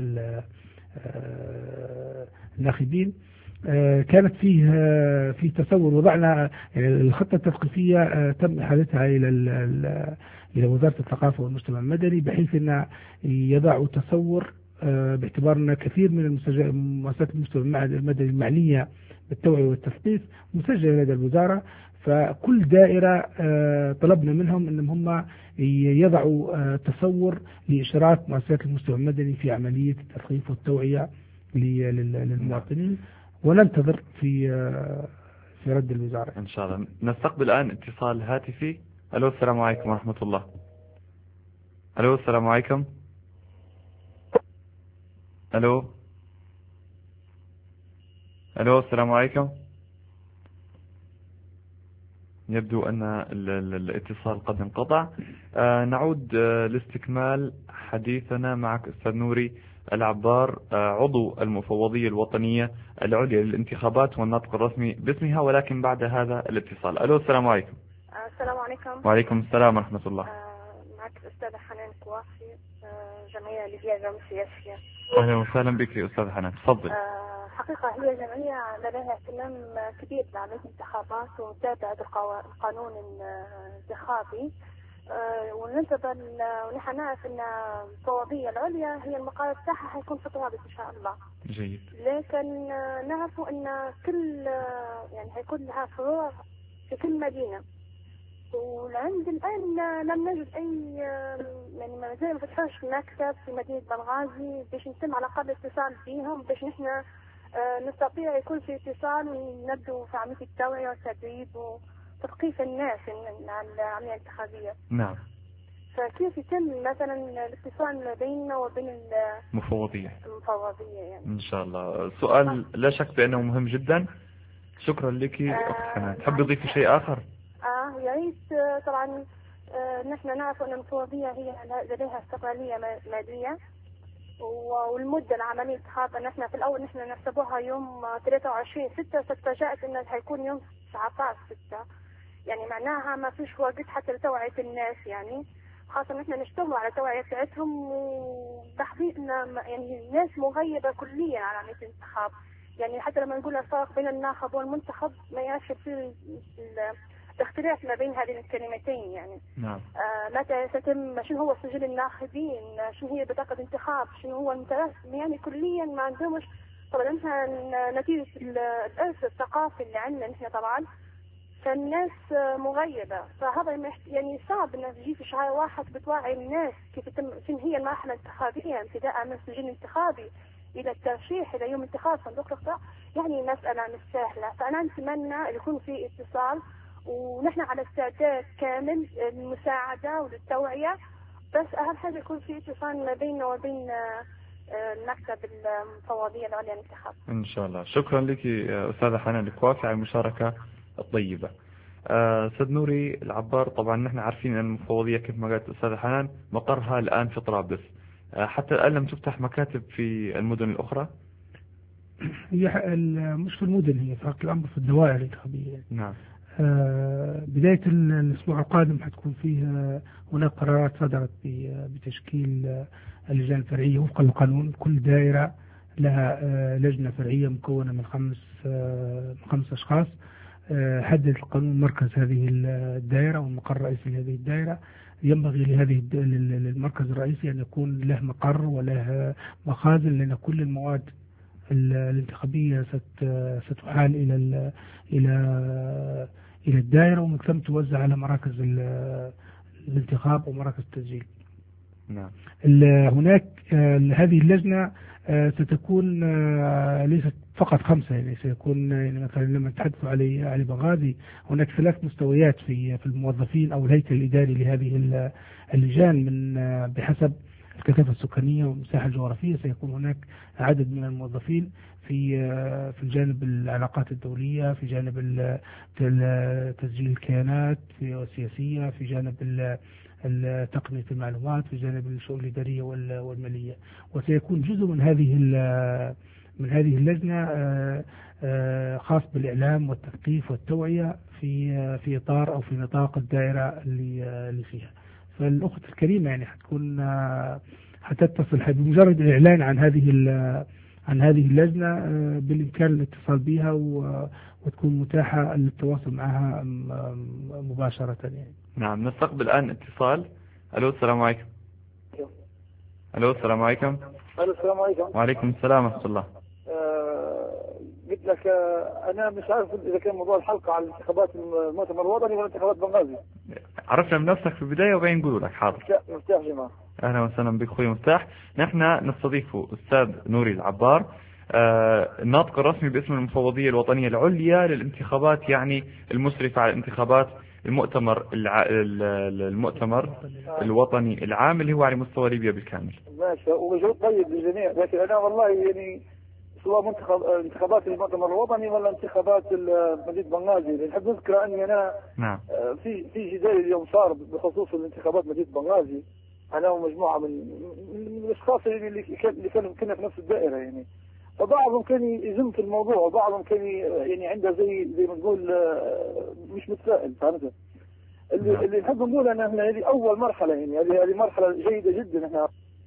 [SPEAKER 2] الناخبين. كانت فيه في تصور، وضعنا الخطة التثقيفية تم إحالتها إلى إلى وزارة الثقافة والمجتمع المدني، بحيث أن يضعوا تصور باعتبار أن كثير من مؤسسات المجتمع المدني المعنية بالتوعية والتثقيف مسجلة لدى الوزارة، فكل دائرة طلبنا منهم أنهم هم يضعوا تصور لإشراك مؤسسات المجتمع المدني في عملية التثقيف والتوعية للمواطنين، وننتظر في في رد الوزارة
[SPEAKER 1] إن شاء الله. نستقبل الآن اتصال هاتفي. ألو السلام عليكم ورحمة الله. ألو السلام عليكم. ألو ألو السلام عليكم. يبدو أن الاتصال قد انقطع. آه نعود آه لاستكمال حديثنا معك أستاذ نوري العبار، آه عضو المفوضية الوطنية العليا للانتخابات والناطق الرسمي باسمها، ولكن بعد هذا الاتصال. ألو السلام عليكم.
[SPEAKER 20] السلام عليكم.
[SPEAKER 1] وعليكم السلام ورحمة الله.
[SPEAKER 20] آه معك الأستاذة حنان كوافي، آه جمعية ليبيا الجامعة السياسية.
[SPEAKER 1] أهلا وسهلا بك يا أستاذ حنان، تفضل.
[SPEAKER 20] آه حقيقة هي جمعية لديها اهتمام كبير بعملية الانتخابات ومتابعة القانون الانتخابي، أه وننتظر ونحن نعرف ان الفوضية العليا هي المقر بتاعها حيكون في طرابلس ان شاء الله.
[SPEAKER 1] جيد.
[SPEAKER 20] لكن نعرف ان كل يعني حيكون لها فروع في كل مدينة، ولعند الان لم نجد اي يعني ما زال ما فتحوش مكتب في مدينة بنغازي باش نتم على الاقل اتصال بهم، باش نحن نستطيع يكون في اتصال ونبدو في عملية التوعية والتدريب وتثقيف الناس عن العملية الانتخابية.
[SPEAKER 1] نعم.
[SPEAKER 20] فكيف يتم مثلا الاتصال بيننا وبين
[SPEAKER 1] المفوضية؟
[SPEAKER 20] المفوضية يعني.
[SPEAKER 1] إن شاء الله. سؤال لا شك بأنه مهم جدا. شكرا لك أخت حنان. تحب تضيفي شيء آخر؟
[SPEAKER 20] آه يا ريت. طبعا آه نحن نعرف أن المفوضية هي لديها استقلالية مالية، والمدة العملية الانتخاب ان احنا في الاول نحن نحسبوها يوم ثلاثة وعشرين ستة، فتفاجأت انه حيكون يوم تسعة عشر ستة، يعني معناها ما فيش وقت حتى لتوعية الناس، يعني خاصة نحن نشتغلوا على توعية بتاعتهم وتحقيق يعني الناس مغيبة كليا على عملية الانتخاب، يعني حتى لما نقول الفرق بين الناخب والمنتخب ما يعرفش يصير الاختلاف ما بين هذين الكلمتين يعني.
[SPEAKER 1] نعم.
[SPEAKER 20] آه متى ستم، شنو هو سجل الناخبين، شنو هي بطاقة الانتخاب، شنو هو المترسم، يعني كليا ما عندهمش. طبعا نحن نتيجة الإرث الثقافي اللي عندنا نحن طبعا، فالناس مغيبة، فهذا يعني صعب ان تجي في شهر واحد بتوعي الناس كيف يتم شنو هي المرحلة الانتخابية ابتداء من السجل الانتخابي الى الترشيح الى يوم انتخاب صندوق الاقتراع، يعني مسألة مش سهلة. فانا نتمنى يكون في اتصال، ونحن على استعداد كامل للمساعدة وللتوعية، بس أهم حاجة يكون في اتصال ما بيننا وبين المكتب المفوضية العليا للانتخاب.
[SPEAKER 1] إن شاء الله. شكرا لك أستاذة حنان الكوافي على المشاركة الطيبة. أستاذ نوري العبار، طبعا نحن عارفين أن المفوضية كيف ما قالت الأستاذة حنان مقرها الآن في طرابلس، حتى الآن لم تفتح مكاتب في المدن الأخرى؟
[SPEAKER 2] هي مش في المدن، هي في الأمر في الدوائر الانتخابية.
[SPEAKER 1] نعم.
[SPEAKER 2] بداية الأسبوع القادم حتكون فيه هناك قرارات صدرت بتشكيل اللجان الفرعية وفقا للقانون. كل دائرة لها لجنة فرعية مكونة من خمس خمس أشخاص. حدد القانون مركز هذه الدائرة والمقر الرئيسي لهذه الدائرة. ينبغي لهذه المركز الرئيسي أن يكون له مقر وله مخازن، لأن كل المواد الانتخابية ستحال إلى إلى إلى الدائرة، ومن ثم توزع على مراكز الانتخاب ومراكز التسجيل.
[SPEAKER 1] نعم.
[SPEAKER 2] هناك هذه اللجنة ستكون ليست فقط خمسة، يعني سيكون يعني مثلا لما تحدثوا علي علي بغازي هناك ثلاث مستويات في في الموظفين أو الهيكل الإداري لهذه اللجان من بحسب الكثافة السكانية والمساحة الجغرافية. سيكون هناك عدد من الموظفين في في الجانب العلاقات الدولية، في جانب تسجيل الكيانات السياسية، في جانب تقنية المعلومات، في جانب الشؤون الإدارية والمالية. وسيكون جزء من هذه من هذه اللجنة خاص بالإعلام والتثقيف والتوعية في في إطار أو في نطاق الدائرة اللي اللي فيها. فالأخت الكريمة يعني حتكون حتتصل بمجرد الإعلان عن هذه عن هذه اللجنة بالإمكان الاتصال بها وتكون متاحة للتواصل معها مباشرة يعني.
[SPEAKER 1] نعم. نستقبل الآن اتصال. ألو السلام عليكم. ألو السلام عليكم.
[SPEAKER 16] ألو السلام عليكم.
[SPEAKER 1] وعليكم السلام ورحمة الله.
[SPEAKER 16] قلت لك آه أنا مش عارف إذا كان موضوع الحلقة على انتخابات المؤتمر الوطني ولا انتخابات بنغازي.
[SPEAKER 1] عرفنا من نفسك في البداية وبين نقولوا لك. حاضر.
[SPEAKER 16] مفتاح جماعة.
[SPEAKER 1] أهلا وسهلا بك أخوي مفتاح. نحن نستضيف أستاذ نوري العبار، آه الناطق الرسمي باسم المفوضية الوطنية العليا للانتخابات، يعني المشرفة على الانتخابات المؤتمر الع... المؤتمر الوطني العام اللي هو على مستوى ليبيا بالكامل.
[SPEAKER 16] ماشي، ومجهود طيب للجميع، لكن أنا والله يعني سواء منتخب انتخابات المؤتمر الوطني ولا انتخابات مدينة بنغازي، نحب نذكر أني أنا
[SPEAKER 1] نعم.
[SPEAKER 16] في في جدال اليوم صار بخصوص الانتخابات مدينة بنغازي، أنا ومجموعة من من الأشخاص اللي اللي كانوا كنا في نفس الدائرة يعني، فبعضهم كان يزم في الموضوع وبعضهم كان يعني عنده زي زي ما نقول مش متفائل، فهمت؟ اللي
[SPEAKER 1] نعم.
[SPEAKER 16] اللي نحب نقول أن احنا هذه أول مرحلة يعني، هذه هذه مرحلة جيدة جدا احنا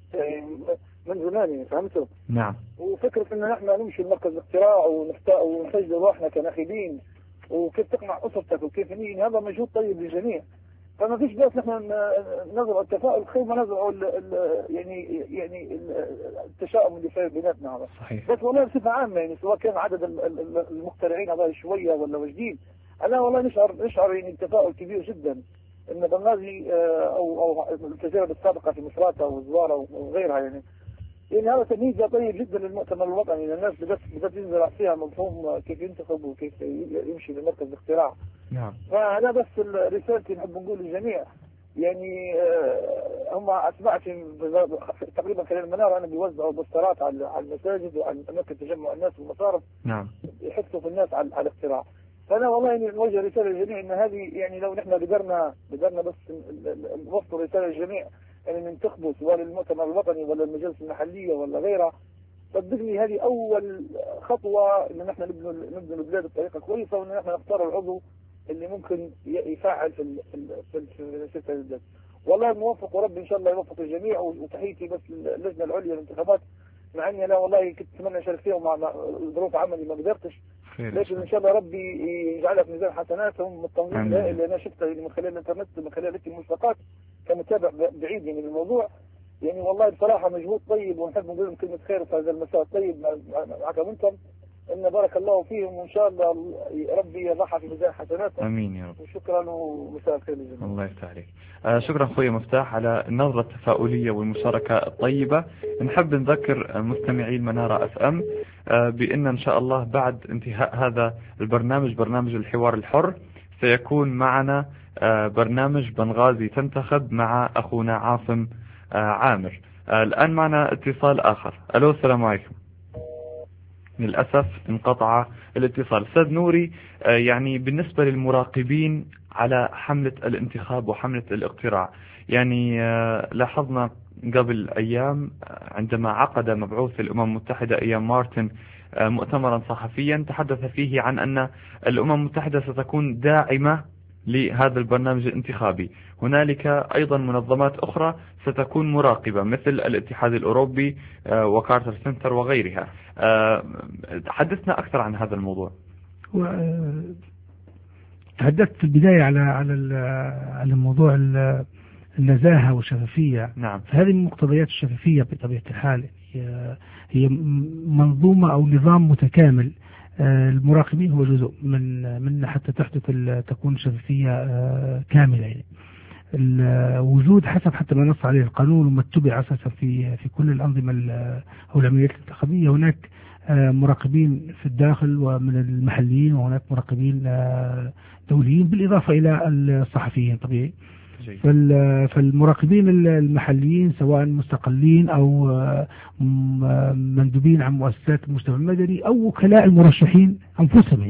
[SPEAKER 16] من زمان يعني، فهمتوا؟
[SPEAKER 1] نعم.
[SPEAKER 16] وفكرة ان احنا نمشي لمركز الاقتراع ونحتاج روحنا كناخبين وكيف تقنع اسرتك وكيف نيجي، هذا مجهود طيب للجميع. فما فيش بس نحن نزرع التفاؤل خير ما نزرع يعني يعني التشاؤم اللي في بيناتنا هذا.
[SPEAKER 1] صحيح.
[SPEAKER 16] بس والله بصفة عامة يعني سواء كان عدد المقترعين هذا شوية ولا وجدين، انا والله نشعر نشعر يعني تفاؤل كبير جدا ان بنغازي او او التجارب السابقة في مصراتة وزوارة وغيرها يعني يعني هذا تمهيد طيب جدا للمؤتمر الوطني، الناس بدأت بدأت ينزرع فيها مفهوم كيف ينتخب وكيف يمشي لمركز الاقتراع.
[SPEAKER 1] نعم.
[SPEAKER 16] فأنا بس رسالتي نحب نقول للجميع يعني هم أسمعت تقريبا خلال المنارة أنا بيوزعوا بوسترات على على المساجد وعلى أماكن تجمع الناس والمصارف.
[SPEAKER 1] نعم.
[SPEAKER 16] يحثوا في الناس على على الاقتراع. فأنا والله يعني نوجه رسالة للجميع إن هذه يعني لو نحن قدرنا قدرنا بس نوصل رسالة للجميع يعني ننتخبوا سواء للمؤتمر الوطني ولا المجالس المحلية ولا غيرها، صدقني هذه أول خطوة إن نحن نبني نبني البلاد بطريقة كويسة، وإن نحن نختار العضو اللي ممكن يفعل في في في في البلاد. والله موفق ورب إن شاء الله يوفق الجميع، وتحيتي بس اللجنة العليا للانتخابات، مع إني أنا والله كنت أتمنى أشارك فيها ومع ظروف عملي ما قدرتش، لكن إن شاء الله ربي يجعلها في ميزان حسناتهم. التنظيم اللي أنا شفته من خلال الإنترنت من خلال الملصقات كمتابع بعيد يعني للموضوع يعني، والله بصراحة مجهود طيب، ونحب نقول لهم كلمة خير في هذا المساء الطيب معك وانتم، إن بارك الله فيهم، وإن شاء الله ربي يضعها في ميزان حسناتهم.
[SPEAKER 1] امين يا رب.
[SPEAKER 16] وشكرا ومساء الخير للجميع.
[SPEAKER 1] الله يفتح عليك. آه شكرا اخوي مفتاح على النظرة التفاؤلية والمشاركة الطيبة. نحب نذكر مستمعي المنارة اف ام آه بان ان شاء الله بعد انتهاء هذا البرنامج برنامج الحوار الحر سيكون معنا آه برنامج بنغازي تنتخب مع اخونا عاصم آه عامر. آه الان معنا اتصال اخر. الو السلام عليكم. للأسف انقطع الاتصال. أستاذ نوري، يعني بالنسبة للمراقبين على حملة الانتخاب وحملة الاقتراع، يعني لاحظنا قبل أيام عندما عقد مبعوث الأمم المتحدة إيان مارتن مؤتمرا صحفيا تحدث فيه عن أن الأمم المتحدة ستكون داعمة لهذا البرنامج الانتخابي. هنالك أيضا منظمات أخرى ستكون مراقبة مثل الاتحاد الأوروبي وكارتر سنتر وغيرها. حدثنا أكثر عن هذا الموضوع.
[SPEAKER 2] تحدثت في البداية على على على موضوع النزاهة والشفافية.
[SPEAKER 1] نعم.
[SPEAKER 2] فهذه من مقتضيات الشفافية بطبيعة الحال، هي هي منظومة أو نظام متكامل المراقبين هو جزء من من حتى تحدث تكون شفافية كاملة. يعني الوجود حسب حتى ما نص عليه القانون وما اتبع أساسا في في كل الأنظمة أو العمليات الانتخابية، هناك مراقبين في الداخل ومن المحليين، وهناك مراقبين دوليين بالإضافة إلى الصحفيين طبيعي. فالمراقبين المحليين سواء مستقلين أو مندوبين عن مؤسسات المجتمع المدني أو وكلاء المرشحين أنفسهم،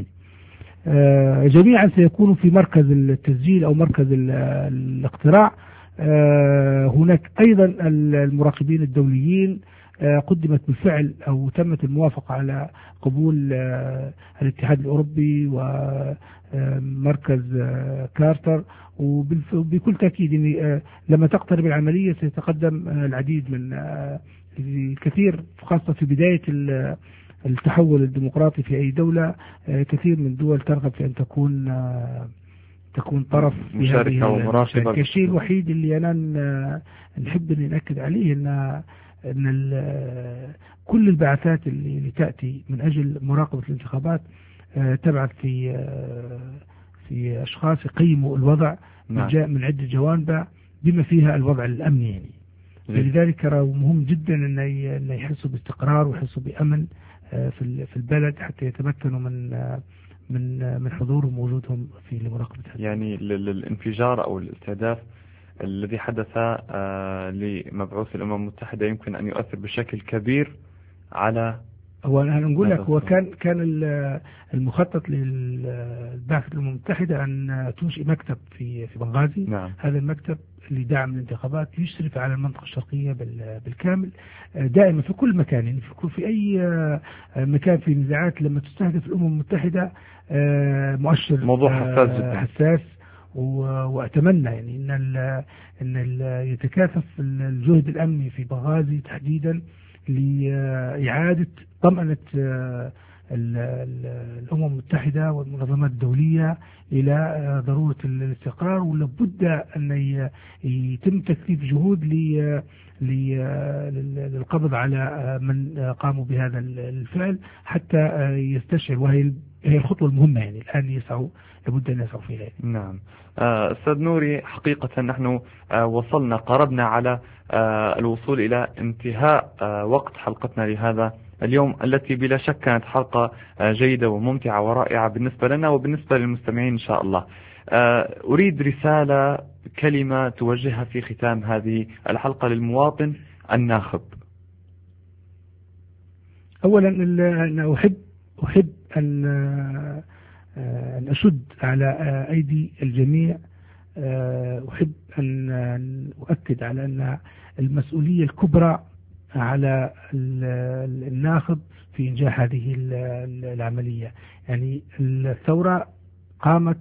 [SPEAKER 2] جميعا سيكونوا في مركز التسجيل أو مركز الاقتراع. هناك أيضا المراقبين الدوليين قدمت بالفعل أو تمت الموافقة على قبول الاتحاد الأوروبي ومركز كارتر، وبكل تأكيد إن لما تقترب العملية سيتقدم العديد من الكثير، خاصة في بداية التحول الديمقراطي في أي دولة. كثير من الدول ترغب في أن تكون تكون طرف
[SPEAKER 1] مشاركة ومراقبة.
[SPEAKER 2] الشيء الوحيد اللي أنا نحب أن نأكد عليه أن أن كل البعثات اللي تأتي من أجل مراقبة الانتخابات تبعث في في أشخاص يقيموا الوضع من, من عدة جوانب بما فيها الوضع الأمني. يعني لذلك مهم جدا أن يحسوا باستقرار ويحسوا بأمن في في البلد حتى يتمكنوا من من من حضورهم ووجودهم في لمراقبة.
[SPEAKER 1] يعني الانفجار أو الاستهداف الذي حدث لمبعوث الأمم المتحدة يمكن أن يؤثر بشكل كبير على
[SPEAKER 2] هو أنا نقول لك هو كان كان المخطط للبعثة الأمم المتحدة أن تنشئ مكتب في في بنغازي.
[SPEAKER 1] نعم.
[SPEAKER 2] هذا المكتب لدعم الانتخابات يشرف على المنطقة الشرقية بالكامل دائما في كل مكان. يعني في في أي مكان في نزاعات لما تستهدف الأمم المتحدة مؤشر
[SPEAKER 1] موضوع حساس جدا.
[SPEAKER 2] حساس وأتمنى يعني إن ال إن ال يتكاثف الجهد الأمني في بنغازي تحديدا لإعادة طمأنة الأمم المتحدة والمنظمات الدولية إلى ضرورة الاستقرار، ولابد أن يتم تكثيف جهود للقبض على من قاموا بهذا الفعل حتى يستشعر، وهي هي الخطوة المهمة يعني الآن يسعوا لابد أن يسعوا فيها.
[SPEAKER 1] نعم. أستاذ نوري، حقيقة نحن وصلنا قربنا على الوصول إلى انتهاء وقت حلقتنا لهذا اليوم، التي بلا شك كانت حلقة جيدة وممتعة ورائعة بالنسبة لنا وبالنسبة للمستمعين إن شاء الله. أريد رسالة كلمة توجهها في ختام هذه الحلقة للمواطن الناخب.
[SPEAKER 2] أولا أنا أحب أحب أن أن أشد على أيدي الجميع. أحب أن أؤكد على أن المسؤولية الكبرى على الناخب في إنجاح هذه العملية. يعني الثورة قامت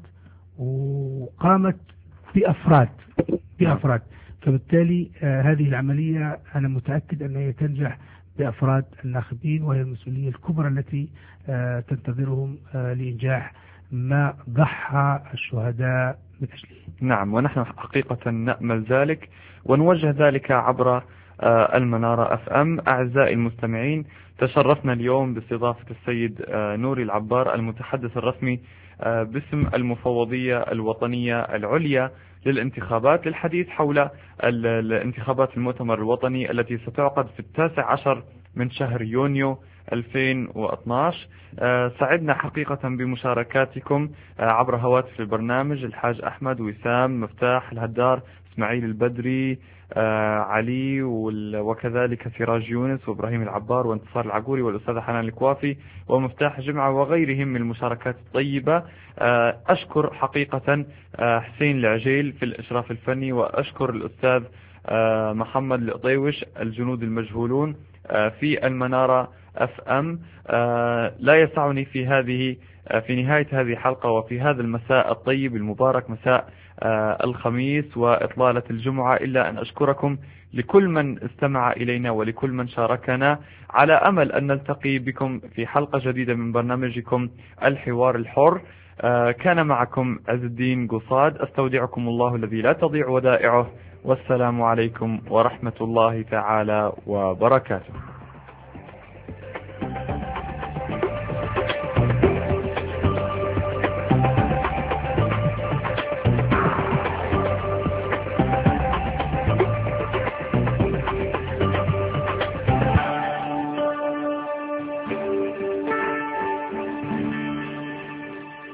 [SPEAKER 2] وقامت بأفراد بأفراد فبالتالي هذه العملية أنا متأكد أنها تنجح بأفراد الناخبين، وهي المسؤولية الكبرى التي تنتظرهم لإنجاح ما ضحى الشهداء من أجله.
[SPEAKER 1] نعم، ونحن حقيقة نأمل ذلك ونوجه ذلك عبر المنارة أف أم. أعزائي المستمعين، تشرفنا اليوم باستضافة السيد نوري العبار المتحدث الرسمي باسم المفوضية الوطنية العليا للانتخابات للحديث حول الانتخابات المؤتمر الوطني التي ستعقد في التاسع عشر من شهر يونيو ألفين واثني عشر. سعدنا حقيقة بمشاركاتكم عبر هواتف البرنامج الحاج أحمد، وسام، مفتاح الهدار، اسماعيل البدري، آه علي، وكذلك سراج يونس وإبراهيم العبار وانتصار العقوري والأستاذ حنان الكوافي ومفتاح جمعة وغيرهم من المشاركات الطيبة. آه أشكر حقيقة آه حسين العجيل في الإشراف الفني، وأشكر الأستاذ آه محمد القطيوش الجنود المجهولون آه في المنارة أف أم. آه لا يسعني في هذه آه في نهاية هذه الحلقة وفي هذا المساء الطيب المبارك، مساء آه الخميس وإطلالة الجمعة، إلا أن أشكركم لكل من استمع إلينا ولكل من شاركنا، على أمل أن نلتقي بكم في حلقة جديدة من برنامجكم الحوار الحر. آه كان معكم عز الدين قصاد، أستودعكم الله الذي لا تضيع ودائعه، والسلام عليكم ورحمة الله تعالى وبركاته.